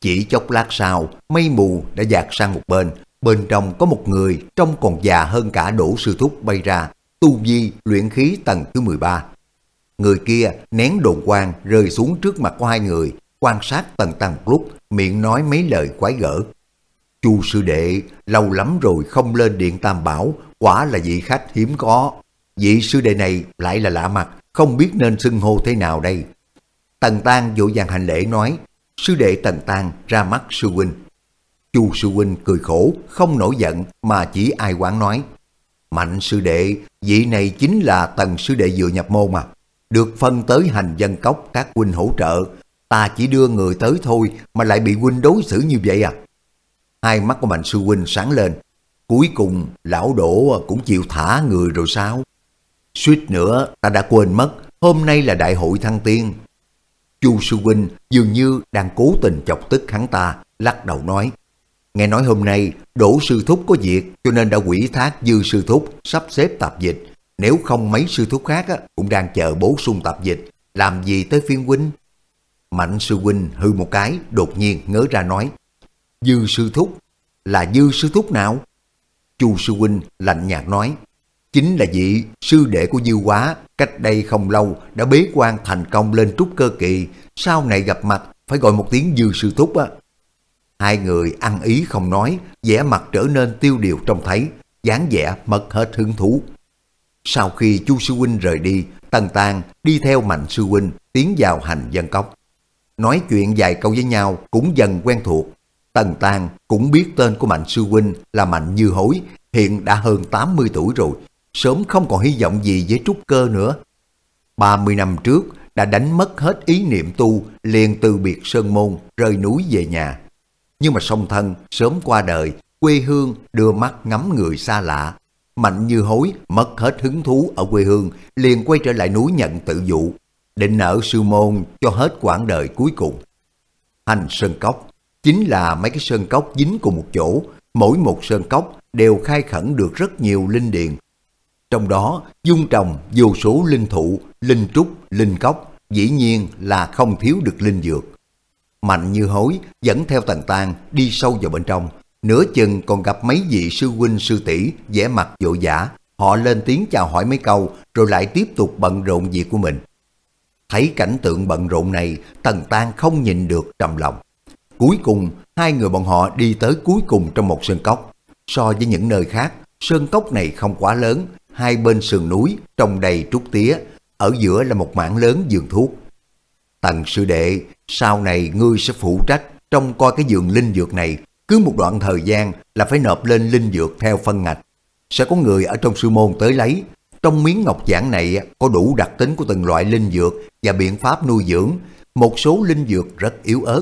Speaker 1: Chỉ chốc lát sau, mây mù đã dạt sang một bên, bên trong có một người trông còn già hơn cả Đỗ Sư Thúc bay ra, tu vi luyện khí tầng thứ mười ba. Người kia nén đồn quang rơi xuống trước mặt của hai người, quan sát Tần Tăng một lúc, miệng nói mấy lời quái gở. Chu sư đệ, lâu lắm rồi không lên điện Tam Bảo, quả là vị khách hiếm có. Vị sư đệ này lại là lạ mặt, không biết nên xưng hô thế nào đây. Tần Tăng vội vàng hành lễ nói, sư đệ Tần Tăng ra mắt sư huynh. Chu sư huynh cười khổ, không nổi giận mà chỉ ai quán nói, Mạnh sư đệ, vị này chính là Tần sư đệ vừa nhập môn mà, được phân tới hành dân cốc các huynh hỗ trợ, ta chỉ đưa người tới thôi mà lại bị huynh đối xử như vậy à? Hai mắt của Mạnh sư huynh sáng lên, cuối cùng lão Đỗ cũng chịu thả người rồi sao? Suýt nữa ta đã quên mất, hôm nay là đại hội thăng tiên. Chu sư huynh dường như đang cố tình chọc tức hắn ta, lắc đầu nói, nghe nói hôm nay Đỗ sư thúc có việc cho nên đã quỷ thác Dư sư thúc sắp xếp tạp dịch, nếu không mấy sư thúc khác á, cũng đang chờ bổ sung tạp dịch, làm gì tới phiên huynh? Mạnh sư huynh hư một cái, đột nhiên ngớ ra nói, Dư sư thúc? Là Dư sư thúc nào? Chu sư huynh lạnh nhạt nói, chính là vị sư đệ của Dư Quá, cách đây không lâu đã bế quan thành công lên trúc cơ kỳ, sau này gặp mặt phải gọi một tiếng Dư sư thúc á. Hai người ăn ý không nói, vẻ mặt trở nên tiêu điều trông thấy, dáng vẻ mất hết hứng thú. Sau khi Chu sư huynh rời đi, Tần Tăng đi theo Mạnh sư huynh tiến vào hành dân cốc. Nói chuyện vài câu với nhau cũng dần quen thuộc. Tần Tăng cũng biết tên của Mạnh sư huynh là Mạnh Như Hối, hiện đã hơn tám mươi tuổi rồi, sớm không còn hy vọng gì với trúc cơ nữa. ba mươi năm trước đã đánh mất hết ý niệm tu, liền từ biệt sơn môn, rời núi về nhà. Nhưng mà song thân sớm qua đời, quê hương đưa mắt ngắm người xa lạ. Mạnh Như Hối mất hết hứng thú ở quê hương, liền quay trở lại núi nhận tự vụ, định ở sư môn cho hết quãng đời cuối cùng. Hành sơn cốc chính là mấy cái sơn cốc dính cùng một chỗ, mỗi một sơn cốc đều khai khẩn được rất nhiều linh điền. Trong đó dung trồng vô số linh thụ, linh trúc, linh cốc, dĩ nhiên là không thiếu được linh dược. Mạnh Như Hối dẫn theo Tần Tăng đi sâu vào bên trong, nửa chừng còn gặp mấy vị sư huynh sư tỷ vẻ mặt vội vã, họ lên tiếng chào hỏi mấy câu rồi lại tiếp tục bận rộn việc của mình. Thấy cảnh tượng bận rộn này, Tần Tăng không nhìn được trầm lòng. Cuối cùng hai người bọn họ đi tới cuối cùng trong một sơn cốc. So với những nơi khác, sơn cốc này không quá lớn, hai bên sườn núi trồng đầy trúc tía, ở giữa là một mảng lớn vườn thuốc. Tần sư đệ, sau này ngươi sẽ phụ trách trông coi cái vườn linh dược này, cứ một đoạn thời gian là phải nộp lên linh dược theo phân ngạch. Sẽ có người ở trong sư môn tới lấy. Trong miếng ngọc giản này có đủ đặc tính của từng loại linh dược và biện pháp nuôi dưỡng, một số linh dược rất yếu ớt.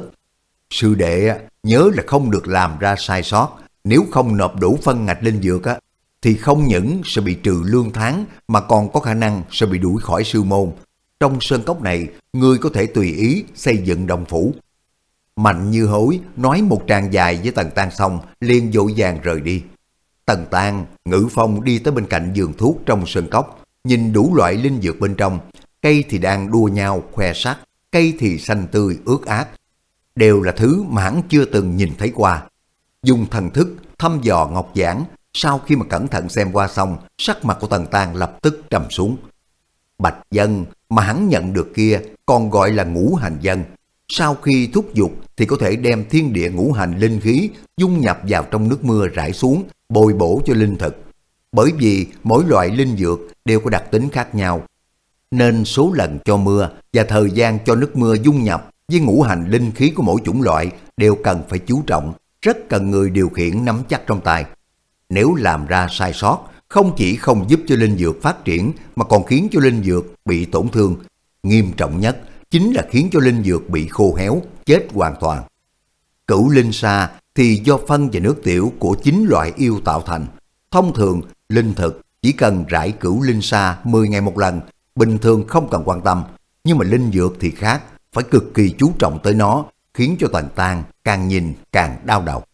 Speaker 1: Sư đệ nhớ là không được làm ra sai sót, nếu không nộp đủ phân ngạch linh dược á, thì không những sẽ bị trừ lương tháng mà còn có khả năng sẽ bị đuổi khỏi sư môn. Trong sơn cốc này, ngươi có thể tùy ý xây dựng đồng phủ. Mạnh Như Hối nói một tràng dài với Tần Tăng xong, liền vội vàng rời đi. Tần Tăng, Ngự Phong đi tới bên cạnh vườn thuốc trong sơn cốc, nhìn đủ loại linh dược bên trong, cây thì đang đua nhau khoe sắc, cây thì xanh tươi ướt át, đều là thứ mà hắn chưa từng nhìn thấy qua. Dùng thần thức thăm dò ngọc giản, sau khi mà cẩn thận xem qua xong, sắc mặt của Tần Tăng lập tức trầm xuống. Bạch dân mà hắn nhận được kia còn gọi là ngũ hành dân. Sau khi thúc giục thì có thể đem thiên địa ngũ hành linh khí dung nhập vào trong nước mưa rải xuống, bồi bổ cho linh thực. Bởi vì mỗi loại linh dược đều có đặc tính khác nhau, nên số lần cho mưa và thời gian cho nước mưa dung nhập với ngũ hành linh khí của mỗi chủng loại đều cần phải chú trọng, rất cần người điều khiển nắm chắc trong tay. Nếu làm ra sai sót, không chỉ không giúp cho linh dược phát triển mà còn khiến cho linh dược bị tổn thương. Nghiêm trọng nhất chính là khiến cho linh dược bị khô héo, chết hoàn toàn. Cửu linh sa thì do phân và nước tiểu của chín loại yêu tạo thành. Thông thường, linh thực chỉ cần rải cửu linh sa mười ngày một lần, bình thường không cần quan tâm. Nhưng mà linh dược thì khác, phải cực kỳ chú trọng tới nó, khiến cho Tần Tăng càng nhìn càng đau đầu.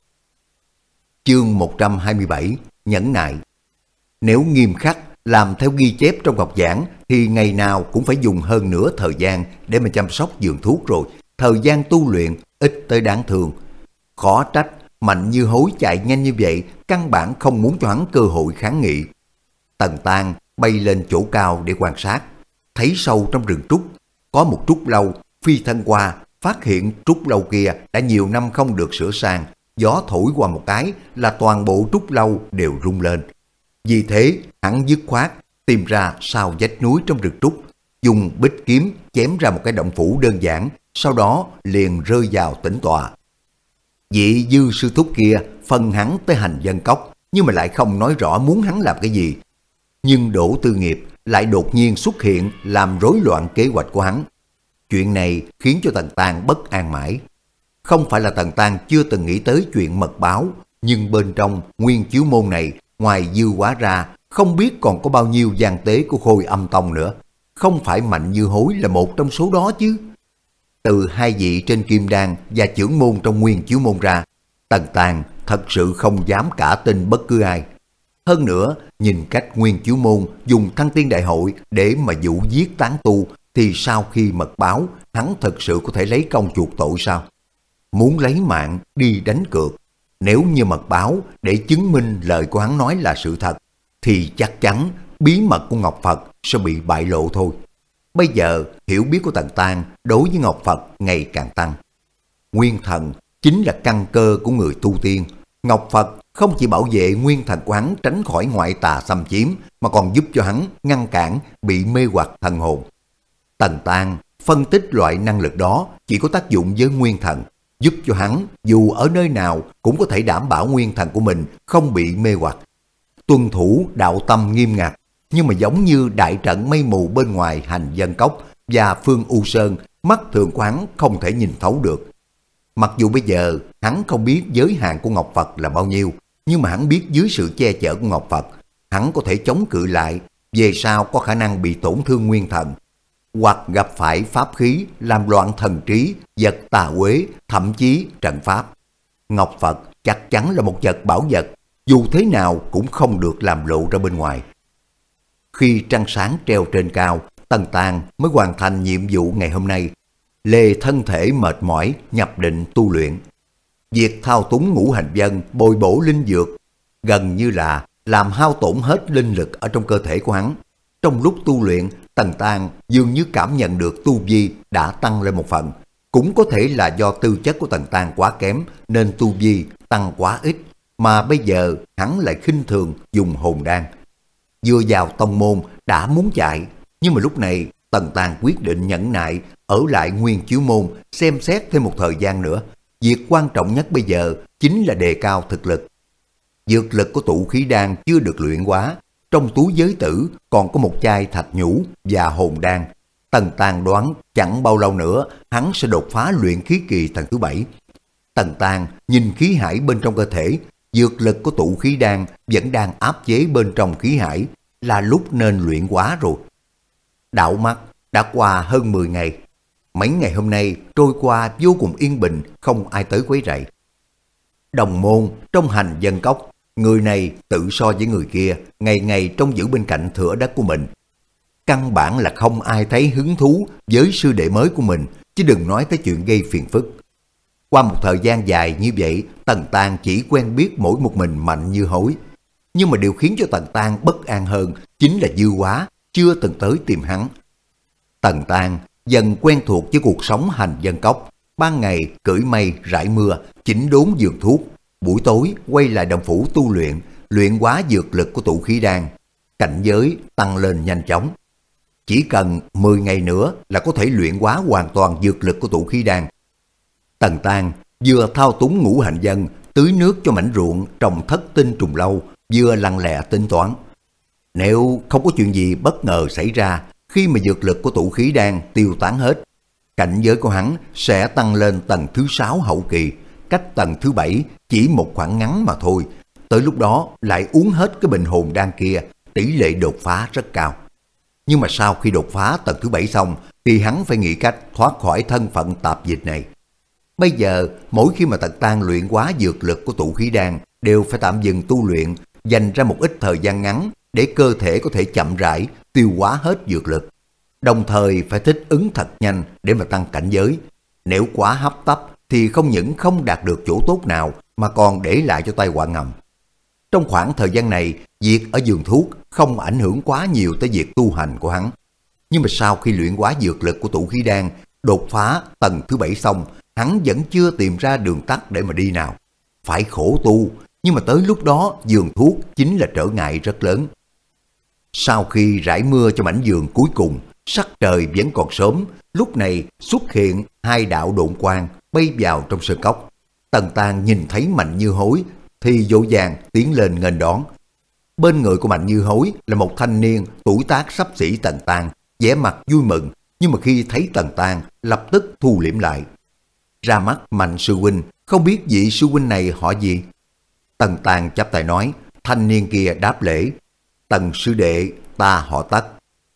Speaker 1: Chương một trăm hai mươi bảy, Nhẫn nại. Nếu nghiêm khắc làm theo ghi chép trong ngọc giản thì ngày nào cũng phải dùng hơn nửa thời gian để mà chăm sóc vườn thuốc rồi, thời gian tu luyện ít tới đáng thương. Khó trách Mạnh Như Hối chạy nhanh như vậy, căn bản không muốn cho hắn cơ hội kháng nghị. Tần Tang bay lên chỗ cao để quan sát, thấy sâu trong rừng trúc có một trúc lâu, phi thân qua, phát hiện trúc lâu kia đã nhiều năm không được sửa sang, gió thổi qua một cái là toàn bộ trúc lâu đều rung lên. Vì thế hắn dứt khoát tìm ra sau vách núi trong rừng trúc, dùng bích kiếm chém ra một cái động phủ đơn giản, sau đó liền rơi vào tĩnh tọa. Vị Dư sư thúc kia phân hắn tới Hành Vân Cốc, nhưng mà lại không nói rõ muốn hắn làm cái gì. Nhưng Đỗ Tư Nghiệp lại đột nhiên xuất hiện làm rối loạn kế hoạch của hắn. Chuyện này khiến cho Tần Tang bất an mãi. Không phải là Tần Tang chưa từng nghĩ tới chuyện mật báo, nhưng bên trong Nguyên Chiếu Môn này, ngoài Dư Hóa ra, không biết còn có bao nhiêu gian tế của Khôi Âm Tông nữa. Không phải Mạnh Như Hối là một trong số đó chứ. Từ hai vị trên Kim Đan và trưởng môn trong Nguyên Chiếu Môn ra, Tần Tang thật sự không dám cả tin bất cứ ai. Hơn nữa, nhìn cách Nguyên Chiếu Môn dùng Thăng Tiên Đại Hội để mà dụ giết tán tu, thì sau khi mật báo, hắn thật sự có thể lấy công chuộc tội sao? Muốn lấy mạng đi đánh cược, nếu như mật báo để chứng minh lời của hắn nói là sự thật, thì chắc chắn bí mật của Ngọc Phật sẽ bị bại lộ thôi. Bây giờ hiểu biết của Tần Tang đối với Ngọc Phật ngày càng tăng. Nguyên thần chính là căn cơ của người tu tiên. Ngọc Phật không chỉ bảo vệ nguyên thần của hắn tránh khỏi ngoại tà xâm chiếm, mà còn giúp cho hắn ngăn cản bị mê hoặc thần hồn. Tần Tang phân tích loại năng lực đó chỉ có tác dụng với nguyên thần, giúp cho hắn dù ở nơi nào cũng có thể đảm bảo nguyên thần của mình không bị mê hoặc. Tuân thủ đạo tâm nghiêm ngặt, nhưng mà giống như đại trận mây mù bên ngoài Hành Vân Cốc và Phương U Sơn, mắt thường của hắn không thể nhìn thấu được. Mặc dù bây giờ hắn không biết giới hạn của Ngọc Phật là bao nhiêu, nhưng mà hắn biết dưới sự che chở của Ngọc Phật, hắn có thể chống cự lại, về sau có khả năng bị tổn thương nguyên thần, hoặc gặp phải pháp khí làm loạn thần trí, vật tà uế, thậm chí trận pháp. Ngọc Phật chắc chắn là một vật bảo vật, dù thế nào cũng không được làm lộ ra bên ngoài. Khi trăng sáng treo trên cao, Tần Tang mới hoàn thành nhiệm vụ ngày hôm nay. Lê thân thể mệt mỏi nhập định tu luyện. Việc thao túng ngũ hành vân bồi bổ linh dược gần như là làm hao tổn hết linh lực ở trong cơ thể của hắn. Trong lúc tu luyện, Tần Tang dường như cảm nhận được tu vi đã tăng lên một phần. Cũng có thể là do tư chất của Tần Tang quá kém nên tu vi tăng quá ít, mà bây giờ hắn lại khinh thường dùng hồn đan. Vừa vào tông môn đã muốn chạy, nhưng mà lúc này Tần Tang quyết định nhẫn nại ở lại Nguyên Chiếu Môn xem xét thêm một thời gian nữa. Việc quan trọng nhất bây giờ chính là đề cao thực lực. Dược lực của tụ khí đan chưa được luyện hóa, trong túi giới tử còn có một chai thạch nhũ và hồn đan. Tần Tang đoán chẳng bao lâu nữa hắn sẽ đột phá luyện khí kỳ tầng thứ bảy. Tần Tang nhìn khí hải bên trong cơ thể, dược lực của tụ khí đan vẫn đang áp chế bên trong khí hải, là lúc nên luyện hóa rồi. Đảo mắt đã qua hơn mười ngày. Mấy ngày hôm nay trôi qua vô cùng yên bình, không ai tới quấy rầy. Đồng môn trong Hành Vân Cốc, người này tự so với người kia, ngày ngày trông giữ bên cạnh thửa đất của mình. Căn bản là không ai thấy hứng thú với sư đệ mới của mình, chứ đừng nói tới chuyện gây phiền phức. Qua một thời gian dài như vậy, Tần Tang chỉ quen biết mỗi một mình Mạnh Như Hối. Nhưng mà điều khiến cho Tần Tang bất an hơn chính là Dư Hóa chưa từng tới tìm hắn. Tần Tang dần quen thuộc với cuộc sống Hành Vân Cốc, ban ngày cưỡi mây rải mưa, chỉnh đốn giường thuốc, buổi tối quay lại động phủ tu luyện, luyện hóa dược lực của tụ khí đan, cảnh giới tăng lên nhanh chóng. Chỉ cần mười ngày nữa là có thể luyện hóa hoàn toàn dược lực của tụ khí đan. Tần Tang vừa thao túng ngũ hành vân, tưới nước cho mảnh ruộng trồng thất tinh trùng lâu, vừa lặng lẽ tính toán. Nếu không có chuyện gì bất ngờ xảy ra, khi mà dược lực của tụ khí đan tiêu tán hết, cảnh giới của hắn sẽ tăng lên tầng thứ sáu hậu kỳ, cách tầng thứ bảy chỉ một khoảng ngắn mà thôi. Tới lúc đó lại uống hết cái bình hồn đan kia, tỷ lệ đột phá rất cao. Nhưng mà sau khi đột phá tầng thứ bảy xong, thì hắn phải nghĩ cách thoát khỏi thân phận tạp dịch này. Bây giờ, mỗi khi mà Tần Tang luyện hóa dược lực của tụ khí đan, đều phải tạm dừng tu luyện, dành ra một ít thời gian ngắn để cơ thể có thể chậm rãi tiêu hóa hết dược lực. Đồng thời phải thích ứng thật nhanh để mà tăng cảnh giới. Nếu quá hấp tấp thì không những không đạt được chỗ tốt nào mà còn để lại cho tai họa ngầm. Trong khoảng thời gian này, việc ở vườn thuốc không ảnh hưởng quá nhiều tới việc tu hành của hắn. Nhưng mà sau khi luyện hóa dược lực của tụ khí đan, đột phá tầng thứ bảy xong, hắn vẫn chưa tìm ra đường tắt để mà đi nào. Phải khổ tu, nhưng mà tới lúc đó vườn thuốc chính là trở ngại rất lớn. Sau khi rải mưa cho mảnh vườn cuối cùng, sắc trời vẫn còn sớm, lúc này xuất hiện hai đạo độn quang bay vào trong sơn cốc. Tần Tàng nhìn thấy Mạnh Như Hối thì vội vàng tiến lên nghênh đón. Bên người của Mạnh Như Hối là một thanh niên tuổi tác xấp xỉ Tần Tàng, vẻ mặt vui mừng, nhưng mà khi thấy Tần Tàng lập tức thu liễm lại. Ra mắt Mạnh sư huynh, không biết vị sư huynh này họ gì? Tần Tàng chắp tay nói. Thanh niên kia đáp lễ. Tần sư đệ, ta họ Tất.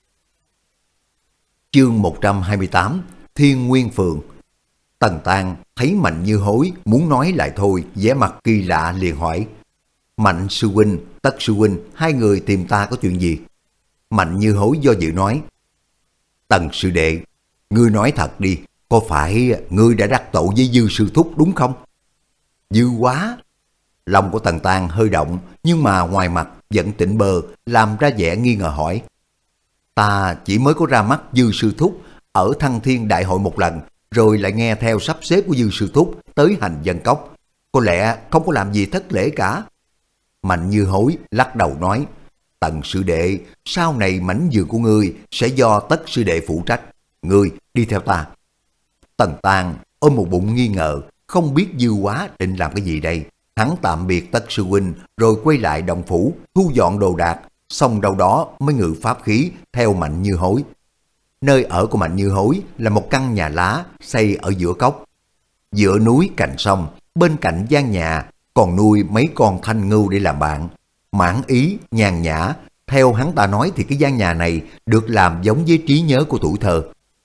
Speaker 1: Chương một trăm hai mươi tám, Thiên Nguyên Phường. Tần Tàng thấy Mạnh Như Hối muốn nói lại thôi, vẻ mặt kỳ lạ liền hỏi. Mạnh sư huynh, Tất sư huynh, hai người tìm ta có chuyện gì? Mạnh Như Hối do dự nói. Tần sư đệ, ngươi nói thật đi, có phải ngươi đã đắc tội với Dư sư thúc đúng không? Dư quá! Lòng của Tần Tàng hơi động, nhưng mà ngoài mặt vẫn tỉnh bơ, làm ra vẻ nghi ngờ hỏi. Ta chỉ mới có ra mắt Dư sư thúc ở Thăng Thiên Đại hội một lần, rồi lại nghe theo sắp xếp của Dư sư thúc tới hành dân cốc. Có lẽ không có làm gì thất lễ cả. Mạnh Như Hối lắc đầu nói. Tần sư đệ, sau này mảnh vườn của ngươi sẽ do Tất sư đệ phụ trách. Ngươi đi theo ta. Tần Tàng ôm một bụng nghi ngờ, không biết Dư Quá định làm cái gì đây. Hắn tạm biệt Tất sư huynh rồi quay lại động phủ thu dọn đồ đạc, xong đâu đó mới ngự pháp khí theo Mạnh Như Hối. Nơi ở của Mạnh Như Hối là một căn nhà lá xây ở giữa cốc, giữa núi cạnh sông. Bên cạnh gian nhà còn nuôi mấy con thanh ngưu để làm bạn. Mãn ý, nhàn nhã. Theo hắn ta nói thì cái gian nhà này được làm giống với trí nhớ của tuổi thơ.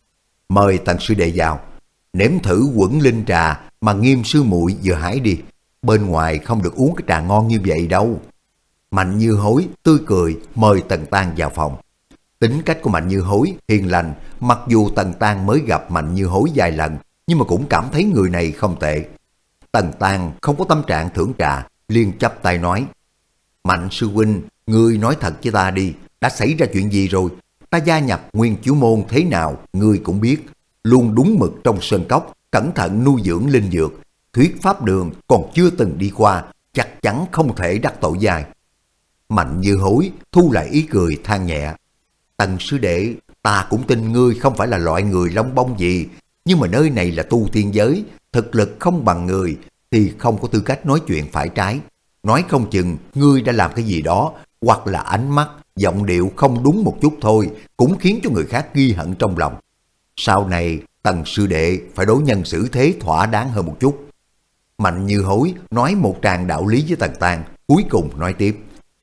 Speaker 1: Mời Tần sư đệ vào, nếm thử quẩn linh trà mà Nghiêm sư muội vừa hái đi. Bên ngoài không được uống cái trà ngon như vậy đâu. Mạnh Như Hối tươi cười mời Tần Tàng vào phòng. Tính cách của Mạnh Như Hối hiền lành, mặc dù Tần Tàng mới gặp Mạnh Như Hối vài lần, nhưng mà cũng cảm thấy người này không tệ. Tần Tàng không có tâm trạng thưởng trà, liền chắp tay nói. Mạnh sư huynh, ngươi nói thật với ta đi, đã xảy ra chuyện gì rồi? Ta gia nhập Nguyên Chiếu Môn thế nào, ngươi cũng biết. Luôn đúng mực trong sơn cốc, cẩn thận nuôi dưỡng linh dược. Thuyết pháp đường còn chưa từng đi qua, chắc chắn không thể đắc tội dài. Mạnh Như Hối thu lại ý cười than nhẹ. Tần sư đệ, ta cũng tin ngươi không phải là loại người lông bông gì, nhưng mà nơi này là tu tiên giới, thực lực không bằng người thì không có tư cách nói chuyện phải trái. Nói không chừng ngươi đã làm cái gì đó, hoặc là ánh mắt, giọng điệu không đúng một chút thôi, cũng khiến cho người khác ghi hận trong lòng. Sau này Tần sư đệ phải đối nhân xử thế thỏa đáng hơn một chút. Mạnh Như Hối nói một tràng đạo lý với Tần Tàng, cuối cùng nói tiếp.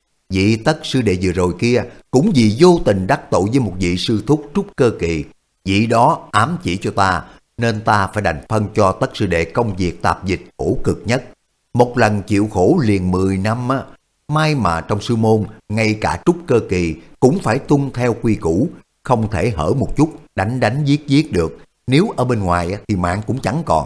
Speaker 1: Vị Tất sư đệ vừa rồi kia cũng vì vô tình đắc tội với một vị sư thúc trúc cơ kỳ. Vị đó ám chỉ cho ta, nên ta phải đành phân cho Tất sư đệ công việc tạp dịch khổ cực nhất. Một lần chịu khổ liền mười năm á. May mà trong sư môn, ngay cả trúc cơ kỳ cũng phải tuân theo quy củ, không thể hở một chút, đánh đánh giết giết được. Nếu ở bên ngoài thì mạng cũng chẳng còn.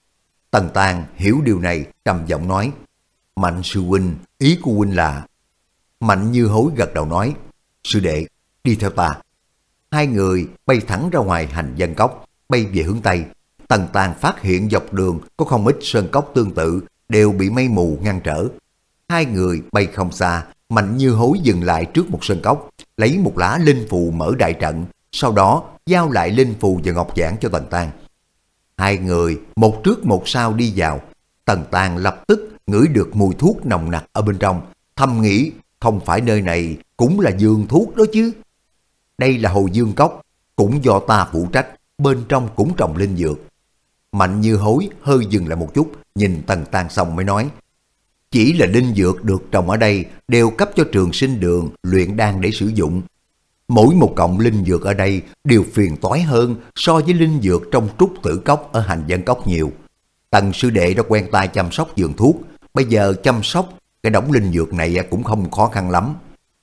Speaker 1: Tần Tàng hiểu điều này, trầm giọng nói. Mạnh sư huynh, ý của huynh là... Mạnh Như Hối gật đầu nói. Sư đệ, đi theo ta. Hai người bay thẳng ra ngoài hành dân cốc, bay về hướng Tây. Tần Tàng phát hiện dọc đường có không ít sơn cốc tương tự, đều bị mây mù ngăn trở. Hai người bay không xa, Mạnh Như Hối dừng lại trước một sơn cốc, lấy một lá linh phù mở đại trận, sau đó giao lại linh phù và ngọc giản cho Tần Tàng. Hai người một trước một sau đi vào. Tần Tàng lập tức ngửi được mùi thuốc nồng nặc ở bên trong, thầm nghĩ không phải nơi này cũng là vườn thuốc đó chứ. Đây là Hồi Dương Cốc, cũng do ta phụ trách, bên trong cũng trồng linh dược. Mạnh Như Hối hơi dừng lại một chút, nhìn Tần Tàng xong mới nói. Chỉ là linh dược được trồng ở đây đều cấp cho Trường Sinh Đường luyện đan để sử dụng. Mỗi một cọng linh dược ở đây đều phiền toái hơn so với linh dược trong Trúc Tử Cốc ở Hành Dân Cốc nhiều. Tần sư đệ đã quen tay chăm sóc vườn thuốc, bây giờ chăm sóc cái đống linh dược này cũng không khó khăn lắm.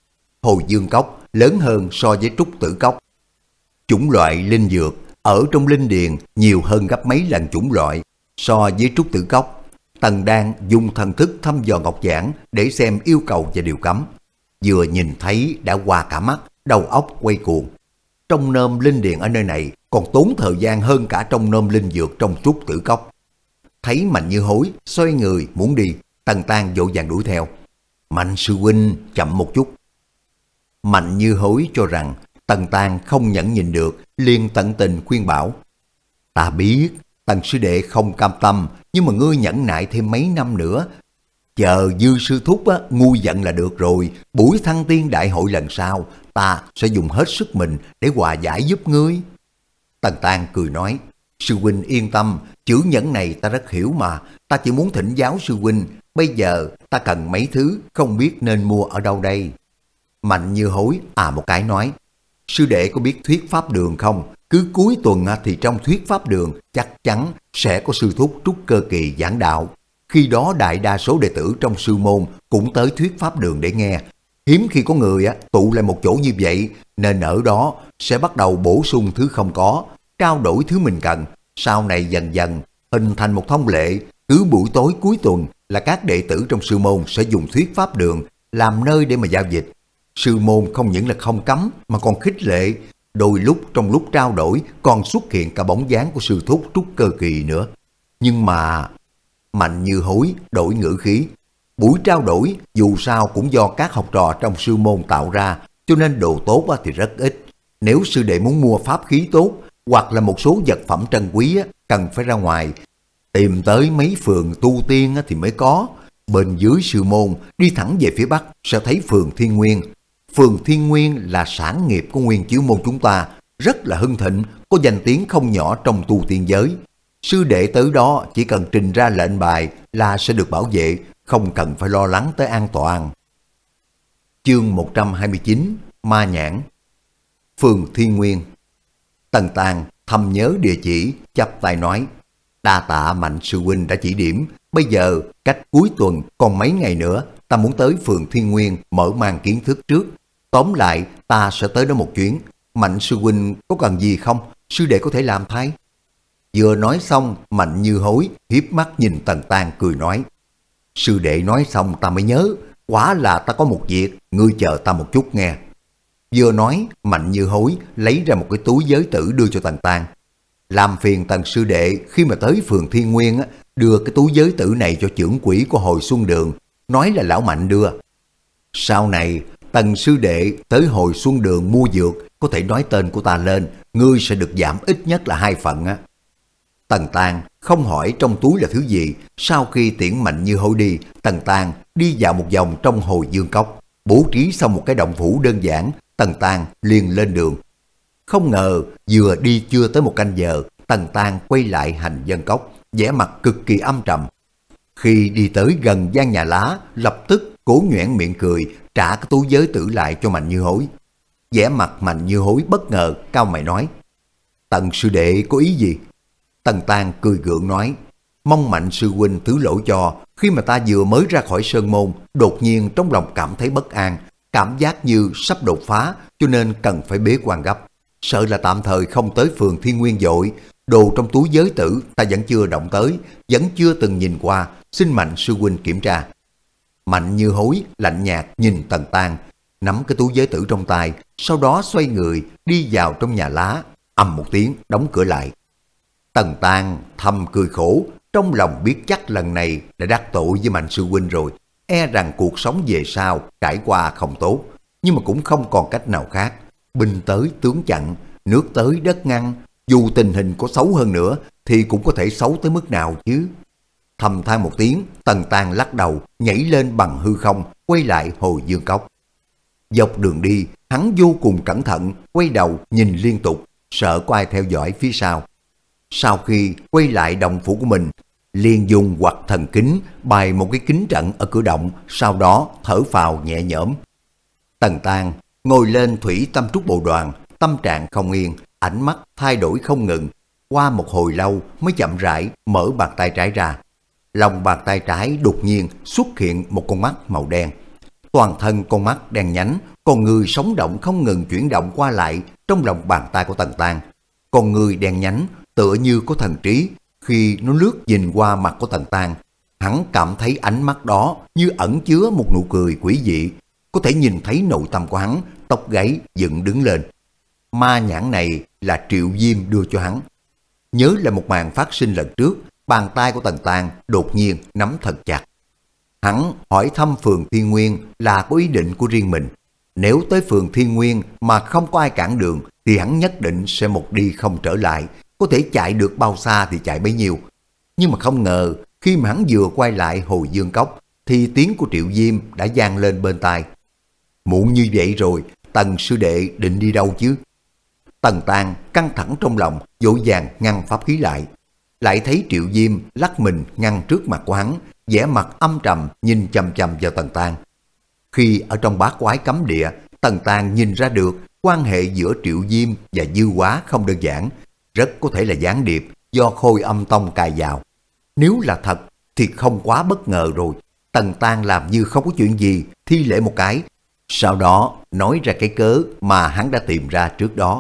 Speaker 1: Hồi Dương Cốc lớn hơn so với Trúc Tử Cốc. Chủng loại linh dược ở trong linh điền nhiều hơn gấp mấy lần chủng loại. So với Trúc Tử Cốc, Tần đang dùng thần thức thăm dò ngọc giản để xem yêu cầu và điều cấm. Vừa nhìn thấy đã qua cả mắt, đầu óc quay cuồng. Trong nôm linh điện ở nơi này còn tốn thời gian hơn cả trong nôm linh dược trong Trúc Tử Cốc. Thấy Mạnh Như Hối xoay người muốn đi, Tần Tang vội vàng đuổi theo. Mạnh sư huynh, chậm một chút. Mạnh Như Hối cho rằng Tần Tang không nhẫn nhịn được, liền tận tình khuyên bảo. Ta biết Tần sư đệ không cam tâm, nhưng mà ngươi nhẫn nại thêm mấy năm nữa. Chờ Dư sư thúc á, nguôi giận là được rồi. Buổi thăng tiên đại hội lần sau, ta sẽ dùng hết sức mình để hòa giải giúp ngươi. Tần Tang cười nói, sư huynh yên tâm, chữ nhẫn này ta rất hiểu mà. Ta chỉ muốn thỉnh giáo sư huynh, bây giờ ta cần mấy thứ, không biết nên mua ở đâu đây. Mạnh Như Hối à một cái nói, sư đệ có biết thuyết pháp đường không? Cứ cuối tuần thì trong thuyết pháp đường chắc chắn sẽ có sư thúc trúc cơ kỳ giảng đạo. Khi đó đại đa số đệ tử trong sư môn cũng tới thuyết pháp đường để nghe. Hiếm khi có người tụ lại một chỗ như vậy, nên ở đó sẽ bắt đầu bổ sung thứ không có, trao đổi thứ mình cần. Sau này dần dần hình thành một thông lệ, cứ buổi tối cuối tuần là các đệ tử trong sư môn sẽ dùng thuyết pháp đường làm nơi để mà giao dịch. Sư môn không những là không cấm mà còn khích lệ, đôi lúc trong lúc trao đổi còn xuất hiện cả bóng dáng của sư thúc trúc cơ kỳ nữa. Nhưng mà Mạnh Như Hối đổi ngữ khí, buổi trao đổi dù sao cũng do các học trò trong sư môn tạo ra, cho nên đồ tốt thì rất ít. Nếu sư đệ muốn mua pháp khí tốt hoặc là một số vật phẩm trân quý cần phải ra ngoài, tìm tới mấy phường tu tiên thì mới có. Bên dưới sư môn đi thẳng về phía bắc sẽ thấy phường Thiên Nguyên. Phường Thiên Nguyên là sản nghiệp của Nguyên Chiếu môn chúng ta, rất là hưng thịnh, có danh tiếng không nhỏ trong tu tiên giới. Sư đệ tới đó chỉ cần trình ra lệnh bài là sẽ được bảo vệ, không cần phải lo lắng tới an toàn. Chương một trăm hai mươi chín, Ma Nhãn. Phường Thiên Nguyên. Tần Tang thầm nhớ địa chỉ, chắp tay nói, đa tạ Mạnh sư huynh đã chỉ điểm, bây giờ cách cuối tuần còn mấy ngày nữa, ta muốn tới phường Thiên Nguyên mở mang kiến thức trước. Tóm lại ta sẽ tới đó một chuyến. Mạnh sư huynh có cần gì không? Sư đệ có thể làm thay. Vừa nói xong, Mạnh Như Hối hiếp mắt nhìn Tần Tang cười nói, sư đệ nói xong ta mới nhớ, quả là ta có một việc, ngươi chờ ta một chút nghe. Vừa nói, Mạnh Như Hối lấy ra một cái túi giới tử đưa cho Tần Tang. Làm phiền Tần sư đệ khi mà tới phường Thiên Nguyên đưa cái túi giới tử này cho trưởng quỹ của Hồi Xuân Đường, nói là lão Mạnh đưa. Sau này Tần sư đệ tới Hồi Xuân Đường mua dược, có thể nói tên của ta lên, ngươi sẽ được giảm ít nhất là hai phần á. Tần Tang không hỏi trong túi là thứ gì. Sau khi tiễn Mạnh Như Hối đi, Tần Tang đi dạo một vòng trong Hồi Dương Cốc, bố trí xong một cái động phủ đơn giản. Tần Tang liền lên đường. Không ngờ vừa đi chưa tới một canh giờ, Tần Tang quay lại Hành Vân Cốc, vẻ mặt cực kỳ âm trầm. Khi đi tới gần gian nhà lá, lập tức cố nhoẻn miệng cười, trả cái túi giới tử lại cho Mạnh Như Hối. Vẻ mặt Mạnh Như Hối bất ngờ, cau mày nói, Tần sư đệ có ý gì? Tần Tang cười gượng nói, mong Mạnh sư huynh thứ lỗi cho, khi mà ta vừa mới ra khỏi sơn môn, đột nhiên trong lòng cảm thấy bất an, cảm giác như sắp đột phá, cho nên cần phải bế quan gấp. Sợ là tạm thời không tới phường Thiên Nguyên vội, đồ trong túi giới tử ta vẫn chưa động tới, vẫn chưa từng nhìn qua, xin Mạnh sư huynh kiểm tra. Mạnh Như Hối lạnh nhạt nhìn Tần Tang, nắm cái túi giới tử trong tay, sau đó xoay người đi vào trong nhà lá, ầm một tiếng đóng cửa lại. Tần Tang thầm cười khổ, trong lòng biết chắc lần này đã đắc tội với Mạnh sư huynh rồi, e rằng cuộc sống về sau trải qua không tốt, nhưng mà cũng không còn cách nào khác. Binh tới tướng chặn, nước tới đất ngăn, dù tình hình có xấu hơn nữa thì cũng có thể xấu tới mức nào chứ. Thầm than một tiếng, Tần Tang lắc đầu, nhảy lên bằng hư không, quay lại Hồi Dương Cốc. Dọc đường đi, hắn vô cùng cẩn thận, quay đầu nhìn liên tục, sợ có ai theo dõi phía sau. Sau khi quay lại động phủ của mình, liền dùng hoặc thần kính bày một cái kính trận ở cửa động, sau đó thở phào nhẹ nhõm. Tần Tang ngồi lên thủy tâm trúc bồ đoàn, tâm trạng không yên, ánh mắt thay đổi không ngừng. Qua một hồi lâu mới chậm rãi mở bàn tay trái ra. Lòng bàn tay trái đột nhiên xuất hiện một con mắt màu đen. Toàn thân con mắt đen nhánh, con người sống động không ngừng chuyển động qua lại trong lòng bàn tay của Tần Tang. Con người đen nhánh tựa như có thần trí, Khi nó lướt nhìn qua mặt của Tần Tang, hắn cảm thấy ánh mắt đó như ẩn chứa một nụ cười quỷ dị, có thể nhìn thấy nội tâm của hắn, tóc gáy dựng đứng lên. Ma nhãn này là Triệu Diêm đưa cho hắn. Nhớ lại một màn phát sinh lần trước, bàn tay của Tần Tang đột nhiên nắm thật chặt. Hắn hỏi thăm phường Thiên Nguyên là có ý định của riêng mình. Nếu tới phường Thiên Nguyên mà không có ai cản đường thì hắn nhất định sẽ một đi không trở lại, có thể chạy được bao xa thì chạy bấy nhiêu. Nhưng mà không ngờ khi mà hắn vừa quay lại Hồi Dương Cốc thì tiếng của Triệu Diêm đã vang lên bên tai. Muộn như vậy rồi, Tần sư đệ định đi đâu chứ? Tần Tang căng thẳng trong lòng, vội vàng ngăn pháp khí lại. Lại thấy Triệu Diêm lắc mình ngăn trước mặt của hắn, vẻ mặt âm trầm nhìn chằm chằm vào Tần Tang. Khi ở trong bát quái cấm địa, Tần Tang nhìn ra được quan hệ giữa Triệu Diêm và Dư Quá không đơn giản, rất có thể là gián điệp do Khôi Âm Tông cài vào. Nếu là thật thì không quá bất ngờ rồi. Tần Tang làm như không có chuyện gì, thi lễ một cái, sau đó nói ra cái cớ mà hắn đã tìm ra trước đó.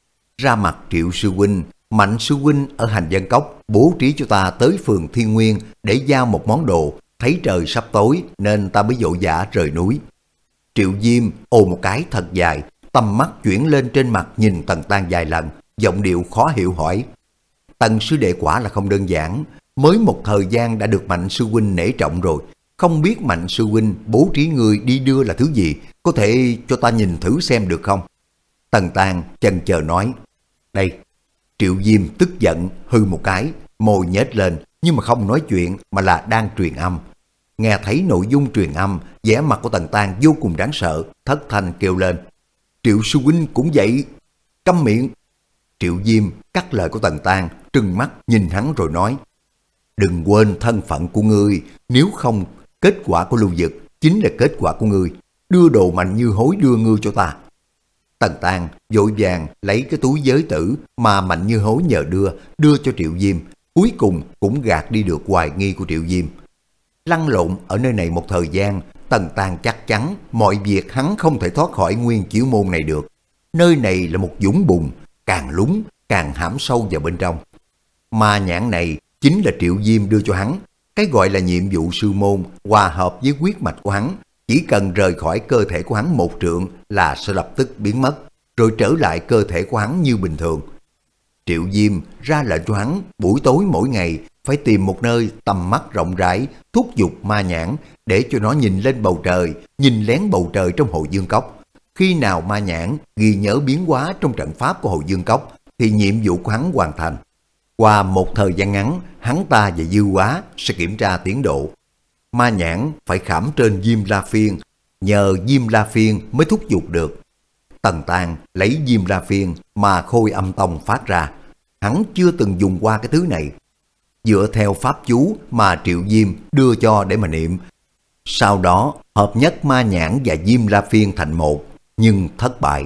Speaker 1: Ra mặt Triệu sư huynh, Mạnh sư huynh ở Hành Vân Cốc bố trí cho ta tới phường Thiên Nguyên để giao một món đồ, thấy trời sắp tối nên ta mới vội vã rời núi. Triệu Diêm ồ một cái thật dài, tầm mắt chuyển lên trên mặt nhìn Tần Tang vài lần, giọng điệu khó hiểu hỏi. Tần sư đệ quả là không đơn giản, mới một thời gian đã được Mạnh sư huynh nể trọng rồi. Không biết Mạnh sư huynh bố trí người đi đưa là thứ gì, có thể cho ta nhìn thử xem được không? Tần Tang chần chờ nói. Đây. Triệu Diêm tức giận hư một cái, môi nhếch lên nhưng mà không nói chuyện mà là đang truyền âm. Nghe thấy nội dung truyền âm, vẻ mặt của Tần Tang vô cùng đáng sợ, thất thanh kêu lên. Triệu sư huynh cũng vậy. Câm miệng. Triệu Diêm cắt lời của Tần Tang, trừng mắt nhìn hắn rồi nói. Đừng quên thân phận của ngươi, nếu không kết quả của lưu vực chính là kết quả của ngươi. Đưa đồ Mạnh Như Hối đưa ngươi cho ta. Tần Tang vội vàng lấy cái túi giới tử mà Mạnh Như Hối nhờ đưa, đưa cho Triệu Diêm, cuối cùng cũng gạt đi được hoài nghi của Triệu Diêm. Lăn lộn ở nơi này một thời gian, Tần Tang chắc chắn mọi việc hắn không thể thoát khỏi nguyên chiếu môn này được. Nơi này là một vũng bùn, càng lún càng hãm sâu vào bên trong. Ma nhãn này chính là Triệu Diêm đưa cho hắn. Cái gọi là nhiệm vụ sư môn hòa hợp với huyết mạch của hắn, chỉ cần rời khỏi cơ thể của hắn một trượng là sẽ lập tức biến mất, rồi trở lại cơ thể của hắn như bình thường. Triệu Diêm ra lệnh cho hắn buổi tối mỗi ngày phải tìm một nơi tầm mắt rộng rãi, thúc giục ma nhãn để cho nó nhìn lên bầu trời, nhìn lén bầu trời trong Hồi Dương Cốc. Khi nào ma nhãn ghi nhớ biến hóa trong trận pháp của Hồi Dương Cốc thì nhiệm vụ của hắn hoàn thành. Qua một thời gian ngắn, hắn ta và Dư Quá sẽ kiểm tra tiến độ. Ma nhãn phải khảm trên Diêm La Phiên, nhờ Diêm La Phiên mới thúc giục được. Tần Tang lấy Diêm La Phiên mà Khôi Âm Tông phát ra. Hắn chưa từng dùng qua cái thứ này. Dựa theo pháp chú mà Triệu Diêm đưa cho để mà niệm, sau đó hợp nhất ma nhãn và Diêm La Phiên thành một, nhưng thất bại.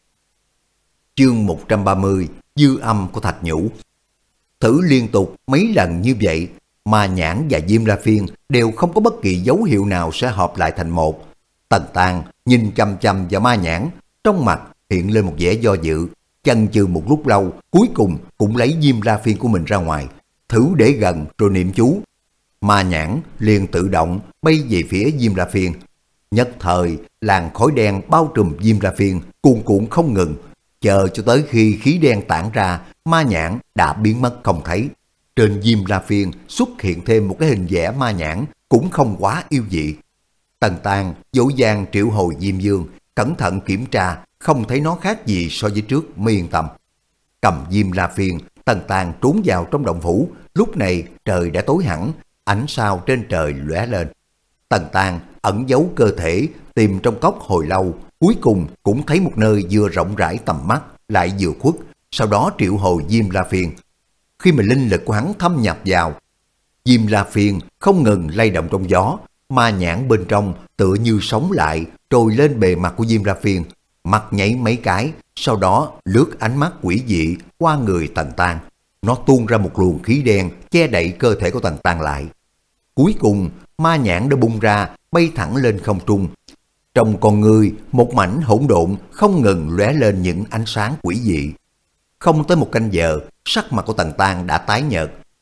Speaker 1: Chương một trăm ba mươi, dư âm của Thạch Nhũ. Thử liên tục mấy lần như vậy, ma nhãn và Diêm La Phiên đều không có bất kỳ dấu hiệu nào sẽ hợp lại thành một. Tần Tang nhìn chăm chăm vào ma nhãn, trong mặt hiện lên một vẻ do dự, chần chừ một lúc lâu, cuối cùng cũng lấy Diêm La Phiên của mình ra ngoài, thử để gần rồi niệm chú. Ma nhãn liền tự động bay về phía Diêm La Phiên. Nhất thời làn khói đen bao trùm Diêm La Phiên cuồn cuộn không ngừng, chờ cho tới khi khí đen tản ra, ma nhãn đã biến mất không thấy. Trên Diêm La Phiên xuất hiện thêm một cái hình vẽ ma nhãn cũng không quá yêu dị. Tần Tang dỗ dàng triệu hồi Diêm Dương, cẩn thận kiểm tra, không thấy nó khác gì so với trước mới yên tâm. Cầm Diêm La Phiên, Tần Tang trốn vào trong động phủ. Lúc này trời đã tối hẳn, ánh sao trên trời lóe lên. Tần Tang ẩn giấu cơ thể, tìm trong cốc hồi lâu, cuối cùng cũng thấy một nơi vừa rộng rãi tầm mắt, lại vừa khuất, sau đó triệu hồi Diêm La Phiên. Khi mà linh lực của hắn thâm nhập vào, Diêm La Phiên không ngừng lay động trong gió, ma nhãn bên trong tựa như sống lại, trồi lên bề mặt của Diêm La Phiên, mặt nhảy mấy cái, sau đó lướt ánh mắt quỷ dị qua người Tần Tang. Nó tuôn ra một luồng khí đen che đậy cơ thể của Tần Tang lại. Cuối cùng ma nhãn đã bung ra, bay thẳng lên không trung. Trong con người một mảnh hỗn độn không ngừng lóe lên những ánh sáng quỷ dị. Không tới một canh giờ, sắc mặt của Tần Tang đã tái nhợt,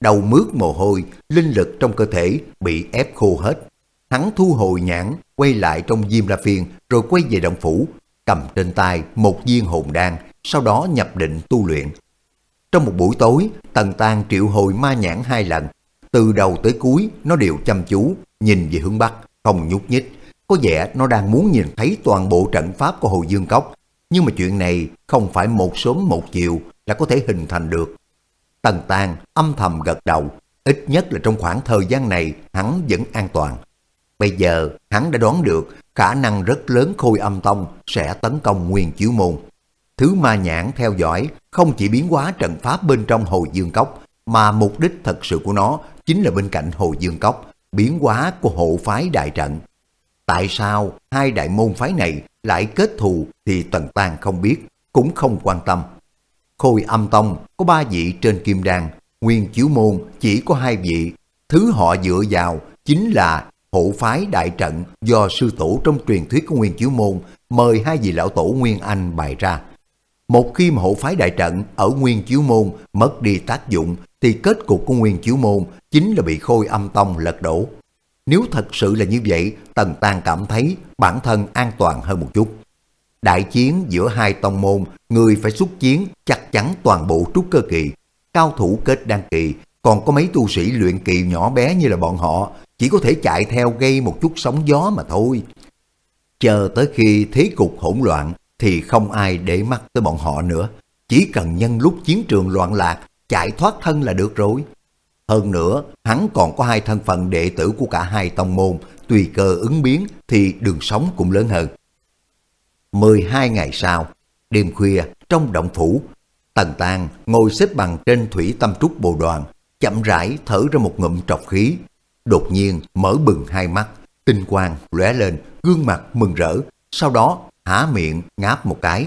Speaker 1: đầu mướt mồ hôi, linh lực trong cơ thể bị ép khô hết. Hắn thu hồi nhãn, quay lại trong Diêm La Phiên rồi quay về động phủ, cầm trên tay một viên hồn đan, sau đó nhập định tu luyện. Trong một buổi tối, Tần Tang triệu hồi ma nhãn hai lần, từ đầu tới cuối nó đều chăm chú nhìn về hướng Bắc, không nhúc nhích. Có vẻ nó đang muốn nhìn thấy toàn bộ trận pháp của Hồi Dương Cốc, nhưng mà chuyện này không phải một sớm một chiều là có thể hình thành được. Tần Tang âm thầm gật đầu, ít nhất là trong khoảng thời gian này hắn vẫn an toàn. Bây giờ hắn đã đoán được khả năng rất lớn Khôi Âm Tông sẽ tấn công Nguyên Chiếu Môn. Thứ ma nhãn theo dõi không chỉ biến hóa trận pháp bên trong Hồi Dương Cốc, mà mục đích thật sự của nó chính là bên cạnh Hồi Dương Cốc, biến hóa của hộ phái đại trận. Tại sao hai đại môn phái này lại kết thù thì Tần Tang không biết, cũng không quan tâm. Khôi Âm Tông có ba vị trên kim đan, Nguyên Chiếu Môn chỉ có hai vị. Thứ họ dựa vào chính là hộ phái đại trận do sư tổ trong truyền thuyết của Nguyên Chiếu Môn mời hai vị lão tổ Nguyên Anh bày ra. Một khi mà hộ phái đại trận ở Nguyên Chiếu Môn mất đi tác dụng thì kết cục của Nguyên Chiếu Môn chính là bị Khôi Âm Tông lật đổ. Nếu thật sự là như vậy, Tần Tang cảm thấy bản thân an toàn hơn một chút. Đại chiến giữa hai tông môn, người phải xuất chiến chắc chắn toàn bộ trúc cơ kỳ, cao thủ kết đan kỳ, còn có mấy tu sĩ luyện kỳ nhỏ bé như là bọn họ, chỉ có thể chạy theo gây một chút sóng gió mà thôi. Chờ tới khi thế cục hỗn loạn thì không ai để mắt tới bọn họ nữa, chỉ cần nhân lúc chiến trường loạn lạc chạy thoát thân là được rồi. Hơn nữa, hắn còn có hai thân phận đệ tử của cả hai tông môn, tùy cơ ứng biến thì đường sống cũng lớn hơn. mười hai ngày sau, đêm khuya trong động phủ, Tần Tang ngồi xếp bằng trên thủy tâm trúc bồ đoàn, chậm rãi thở ra một ngụm trọc khí. Đột nhiên mở bừng hai mắt, tinh quang lóe lên, gương mặt mừng rỡ, sau đó há miệng ngáp một cái.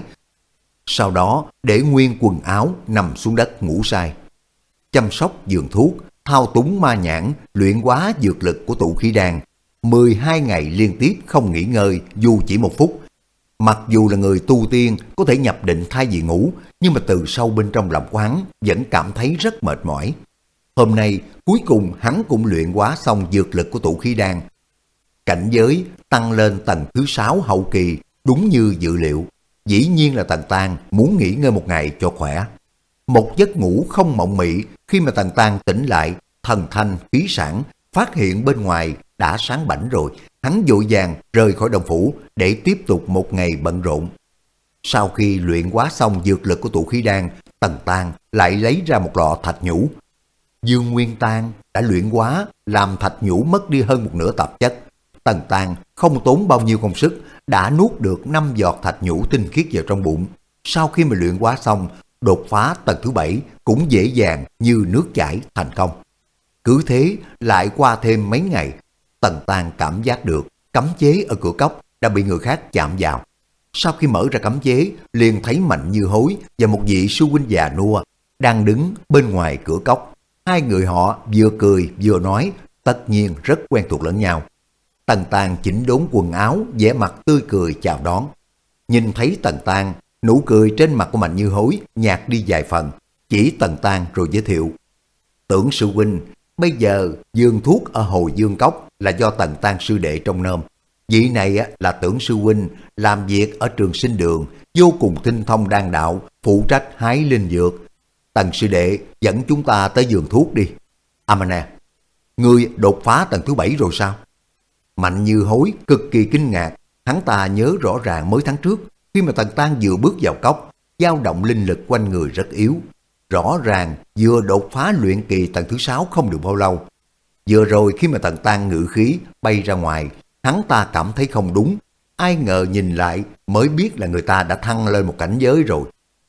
Speaker 1: Sau đó để nguyên quần áo nằm xuống đất ngủ say. Chăm sóc giường thuốc, thao túng ma nhãn, luyện hóa dược lực của tụ khí đan. mười hai ngày liên tiếp không nghỉ ngơi dù chỉ một phút. Mặc dù là người tu tiên có thể nhập định thay vì ngủ, nhưng mà từ sâu bên trong lòng của hắn vẫn cảm thấy rất mệt mỏi. Hôm nay cuối cùng hắn cũng luyện hóa xong dược lực của tụ khí đan. Cảnh giới tăng lên tầng thứ sáu hậu kỳ đúng như dự liệu. Dĩ nhiên là Tần Tang muốn nghỉ ngơi một ngày cho khỏe. Một giấc ngủ không mộng mị, khi mà Tần Tang tỉnh lại, thần thanh khí sản, phát hiện bên ngoài đã sáng bảnh rồi. Hắn vội vàng rời khỏi động phủ để tiếp tục một ngày bận rộn. Sau khi luyện hóa xong dược lực của tụ khí đan, Tần Tang lại lấy ra một lọ thạch nhũ. Dương Nguyên Tang đã luyện hóa, làm thạch nhũ mất đi hơn một nửa tạp chất. Tần Tang không tốn bao nhiêu công sức đã nuốt được năm giọt thạch nhũ tinh khiết vào trong bụng. Sau khi mà luyện hóa xong, đột phá tầng thứ bảy cũng dễ dàng như nước chảy thành công. Cứ thế lại qua thêm mấy ngày, Tần Tang cảm giác được cấm chế ở cửa cốc đã bị người khác chạm vào. Sau khi mở ra cấm chế, liền thấy Mạnh Như Hối và một vị sư huynh già nua đang đứng bên ngoài cửa cốc. Hai người họ vừa cười vừa nói, tất nhiên rất quen thuộc lẫn nhau. Tần Tang chỉnh đốn quần áo, vẻ mặt tươi cười chào đón. Nhìn thấy Tần Tang, nụ cười trên mặt của Mạnh Như Hối nhạt đi vài phần, chỉ Tần Tang rồi giới thiệu. Tưởng sư huynh, bây giờ vườn thuốc ở Hồi Dương Cốc là do Tần Tang sư đệ trông nom. Vị này là Tưởng sư huynh, làm việc ở trường sinh đường, vô cùng tinh thông đan đạo, phụ trách hái linh dược. Tần sư đệ dẫn chúng ta tới vườn thuốc đi. À mà nè, ngươi đột phá tầng thứ bảy rồi sao? Mạnh Như Hối cực kỳ kinh ngạc, hắn ta nhớ rõ ràng mới tháng trước, khi mà Tần Tang vừa bước vào cốc, dao động linh lực quanh người rất yếu. Rõ ràng vừa đột phá luyện kỳ tầng thứ sáu không được bao lâu. Vừa rồi khi mà Tần Tang ngự khí bay ra ngoài, hắn ta cảm thấy không đúng. Ai ngờ nhìn lại mới biết là người ta đã thăng lên một cảnh giới rồi.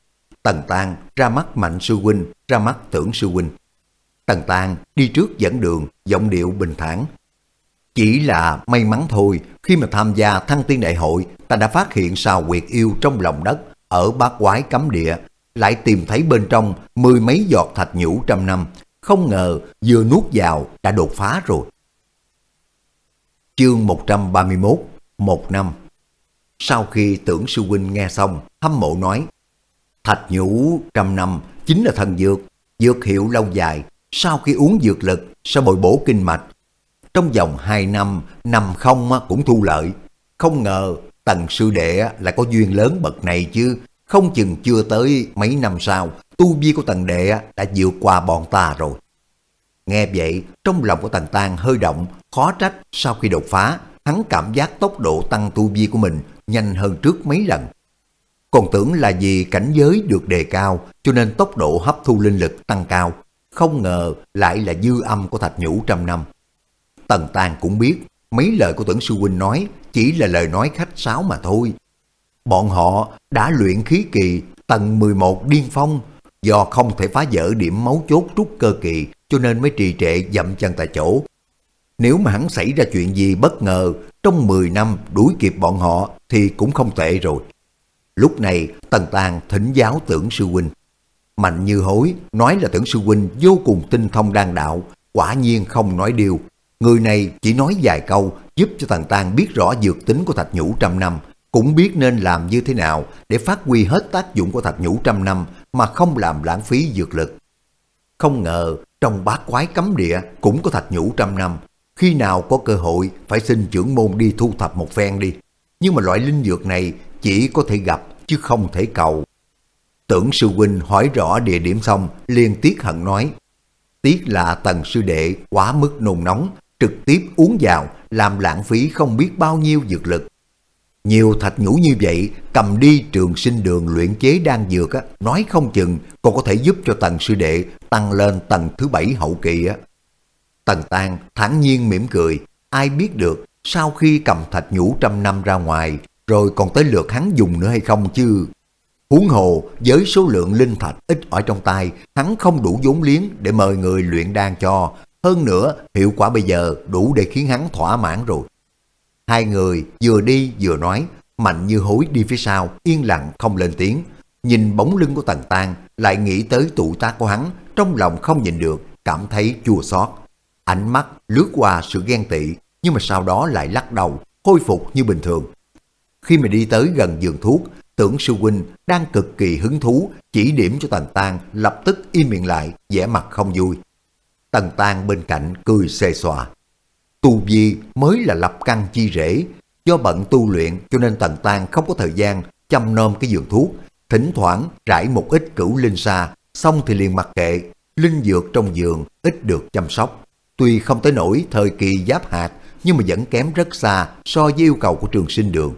Speaker 1: Tần Tang ra mắt Mạnh sư huynh, ra mắt Tưởng sư huynh. Tần Tang đi trước dẫn đường, giọng điệu bình thản. Chỉ là may mắn thôi, khi mà tham gia Thăng Tiên Đại hội, ta đã phát hiện sao huyệt yêu trong lòng đất ở Bát Quái Cấm Địa, lại tìm thấy bên trong mười mấy giọt thạch nhũ trăm năm, không ngờ vừa nuốt vào đã đột phá rồi. Chương một trăm ba mươi mốt, một năm. Sau khi Tưởng sư huynh nghe xong, hâm mộ nói, thạch nhũ trăm năm chính là thần dược, dược hiệu lâu dài, sau khi uống dược lực sẽ bồi bổ kinh mạch. Trong vòng hai năm, nằm không cũng thu lợi. Không ngờ Tần sư đệ lại có duyên lớn bậc này chứ, không chừng chưa tới mấy năm sau, tu vi của Tần đệ đã vượt qua bọn ta rồi. Nghe vậy, trong lòng của Tần Tang hơi động, khó trách sau khi đột phá, hắn cảm giác tốc độ tăng tu vi của mình nhanh hơn trước mấy lần. Còn tưởng là vì cảnh giới được đề cao, cho nên tốc độ hấp thu linh lực tăng cao, không ngờ lại là dư âm của thạch nhũ trăm năm. Tần Tang cũng biết, mấy lời của Tưởng sư huynh nói chỉ là lời nói khách sáo mà thôi. Bọn họ đã luyện khí kỳ tầng mười một điên phong, do không thể phá vỡ điểm mấu chốt trúc cơ kỳ cho nên mới trì trệ dậm chân tại chỗ. Nếu mà hắn xảy ra chuyện gì bất ngờ, trong mười năm đuổi kịp bọn họ thì cũng không tệ rồi. Lúc này Tần Tang thỉnh giáo Tưởng sư huynh. Mạnh Như Hối nói là Tưởng sư huynh vô cùng tinh thông đan đạo, quả nhiên không nói điều. Người này chỉ nói vài câu giúp cho Tần Tang biết rõ dược tính của thạch nhũ trăm năm, cũng biết nên làm như thế nào để phát huy hết tác dụng của thạch nhũ trăm năm mà không làm lãng phí dược lực. Không ngờ trong bát quái cấm địa cũng có thạch nhũ trăm năm, khi nào có cơ hội phải xin trưởng môn đi thu thập một phen đi. Nhưng mà loại linh dược này chỉ có thể gặp chứ không thể cầu. Tưởng sư huynh hỏi rõ địa điểm xong liền tiếc hận nói, tiếc là Tần sư đệ quá mức nôn nóng, trực tiếp uống vào làm lãng phí không biết bao nhiêu dược lực. Nhiều thạch nhũ như vậy cầm đi Trường Sinh Đường luyện chế đan dược á, nói không chừng còn có thể giúp cho Tần sư đệ tăng lên tầng thứ bảy hậu kỳ á. Tần Tang thản nhiên mỉm cười, ai biết được sau khi cầm thạch nhũ trăm năm ra ngoài rồi còn tới lượt hắn dùng nữa hay không chứ. Huống hồ với số lượng linh thạch ít ở trong tay, hắn không đủ vốn liếng để mời người luyện đan cho. Hơn nữa hiệu quả bây giờ đủ để khiến hắn thỏa mãn rồi. Hai người vừa đi vừa nói, Mạnh Như Hối đi phía sau yên lặng không lên tiếng. Nhìn bóng lưng của Tần Tang lại nghĩ tới tuổi tác của hắn, trong lòng không nhịn được cảm thấy chua xót. Ánh mắt lướt qua sự ghen tị, nhưng mà sau đó lại lắc đầu khôi phục như bình thường. Khi mà đi tới gần giường thuốc, Tưởng sư huynh đang cực kỳ hứng thú chỉ điểm cho Tần Tang lập tức im miệng lại, vẻ mặt không vui. Tần Tang bên cạnh cười xề xòa. Tu vi mới là lập căn chi rễ, do bận tu luyện cho nên Tần Tang không có thời gian chăm nom cái giường thuốc, thỉnh thoảng rải một ít cửu linh xa, xong thì liền mặc kệ, linh dược trong giường ít được chăm sóc. Tuy không tới nổi thời kỳ giáp hạt, nhưng mà vẫn kém rất xa so với yêu cầu của Trường Sinh Đường.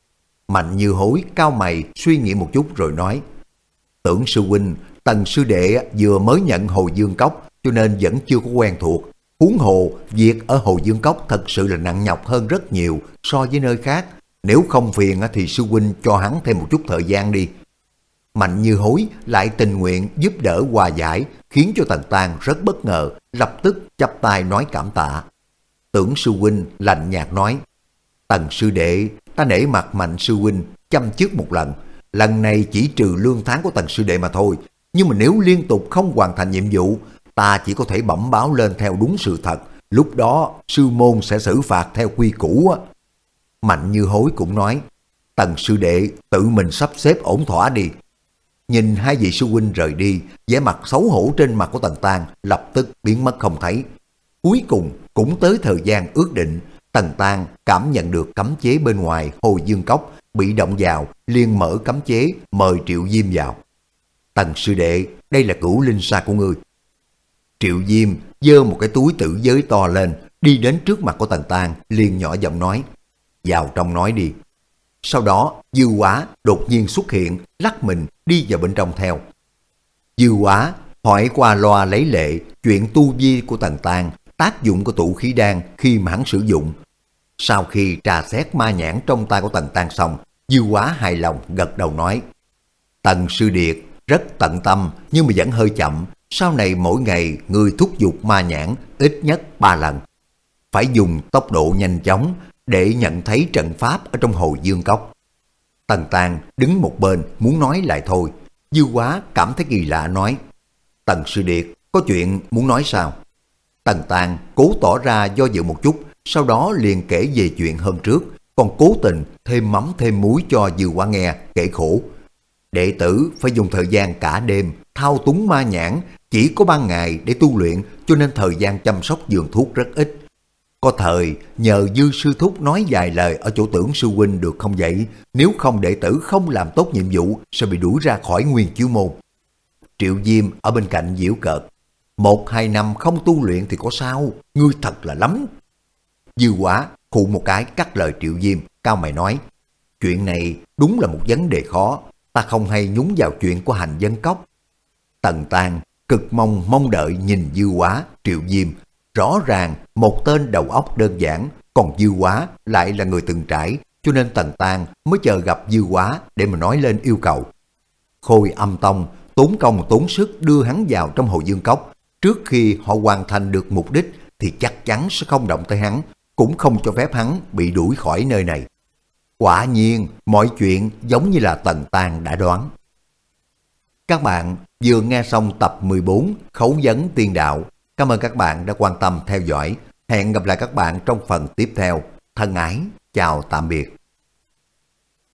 Speaker 1: Mạnh Như Hối cau mày suy nghĩ một chút rồi nói, Tưởng sư huynh, Tần sư đệ vừa mới nhận Hồi Dương Cốc cho nên vẫn chưa có quen thuộc. Huống hồ, việc ở Hồi Dương Cốc thật sự là nặng nhọc hơn rất nhiều so với nơi khác. Nếu không phiền thì sư huynh cho hắn thêm một chút thời gian đi. Mạnh Như Hối lại tình nguyện giúp đỡ hòa giải, khiến cho Tần Tang rất bất ngờ, lập tức chắp tay nói cảm tạ. Tưởng sư huynh lạnh nhạt nói, Tần sư đệ, ta nể mặt Mạnh sư huynh chăm chức một lần, lần này chỉ trừ lương tháng của Tần sư đệ mà thôi, nhưng mà nếu liên tục không hoàn thành nhiệm vụ, ta chỉ có thể bẩm báo lên theo đúng sự thật, lúc đó sư môn sẽ xử phạt theo quy củ. Mạnh Như Hối cũng nói, Tần sư đệ tự mình sắp xếp ổn thỏa đi. Nhìn hai vị sư huynh rời đi, vẻ mặt xấu hổ trên mặt của Tần Tang lập tức biến mất không thấy. Cuối cùng cũng tới thời gian ước định, Tần Tang cảm nhận được cấm chế bên ngoài Hồi Dương Cốc bị động vào, liền mở cấm chế mời Triệu Diêm vào. Tần sư đệ, đây là cửu linh sa của ngươi. Triệu Diêm giơ một cái túi tử giới to lên, đi đến trước mặt của Tần Tang, liền nhỏ giọng nói, vào trong nói đi. Sau đó Dư Quá đột nhiên xuất hiện, lắc mình đi vào bên trong theo. Dư Quá hỏi qua loa lấy lệ chuyện tu vi của Tần Tang, tác dụng của tụ khí đan khi mà hắn sử dụng. Sau khi trà xét ma nhãn trong tay của Tần Tang xong, Dư Quá hài lòng gật đầu nói, Tần sư điệt rất tận tâm nhưng mà vẫn hơi chậm, sau này mỗi ngày người thúc giục ma nhãn ít nhất ba lần. Phải dùng tốc độ nhanh chóng để nhận thấy trận pháp ở trong Hồi Dương Cốc. Tần Tang đứng một bên muốn nói lại thôi. Dư Quá cảm thấy kỳ lạ nói, Tần sư điệt có chuyện muốn nói sao? Tần Tang cố tỏ ra do dự một chút, sau đó liền kể về chuyện hôm trước, còn cố tình thêm mắm thêm muối cho Dư Quá nghe, kể khổ. Đệ tử phải dùng thời gian cả đêm thao túng ma nhãn, chỉ có ban ngày để tu luyện cho nên thời gian chăm sóc vườn thuốc rất ít. Có thời nhờ Dư sư thúc nói vài lời ở chỗ Tưởng sư huynh được không vậy, nếu không đệ tử không làm tốt nhiệm vụ sẽ bị đuổi ra khỏi Nguyên Chiếu môn. Triệu Diêm ở bên cạnh giễu cợt, một hai năm không tu luyện thì có sao, ngươi thật là lắm. Dư Quá khụ một cái cắt lời Triệu Diêm, cao mày nói, chuyện này đúng là một vấn đề khó, ta không hay nhúng vào chuyện của Hành Vân Cốc. Tần Tang cực mong mong đợi nhìn Dư Quá, Triệu Diêm, rõ ràng một tên đầu óc đơn giản, còn Dư Quá lại là người từng trải, cho nên Tần Tang mới chờ gặp Dư Quá để mà nói lên yêu cầu. Khôi Âm Tông tốn công tốn sức đưa hắn vào trong Hồ Dương Cốc, trước khi họ hoàn thành được mục đích thì chắc chắn sẽ không động tới hắn, cũng không cho phép hắn bị đuổi khỏi nơi này. Quả nhiên, mọi chuyện giống như là Tần Tang đã đoán. Các bạn vừa nghe xong tập mười bốn Khấu vấn tiên đạo. Cảm ơn các bạn đã quan tâm theo dõi. Hẹn gặp lại các bạn trong phần tiếp theo. Thân ái, chào tạm biệt.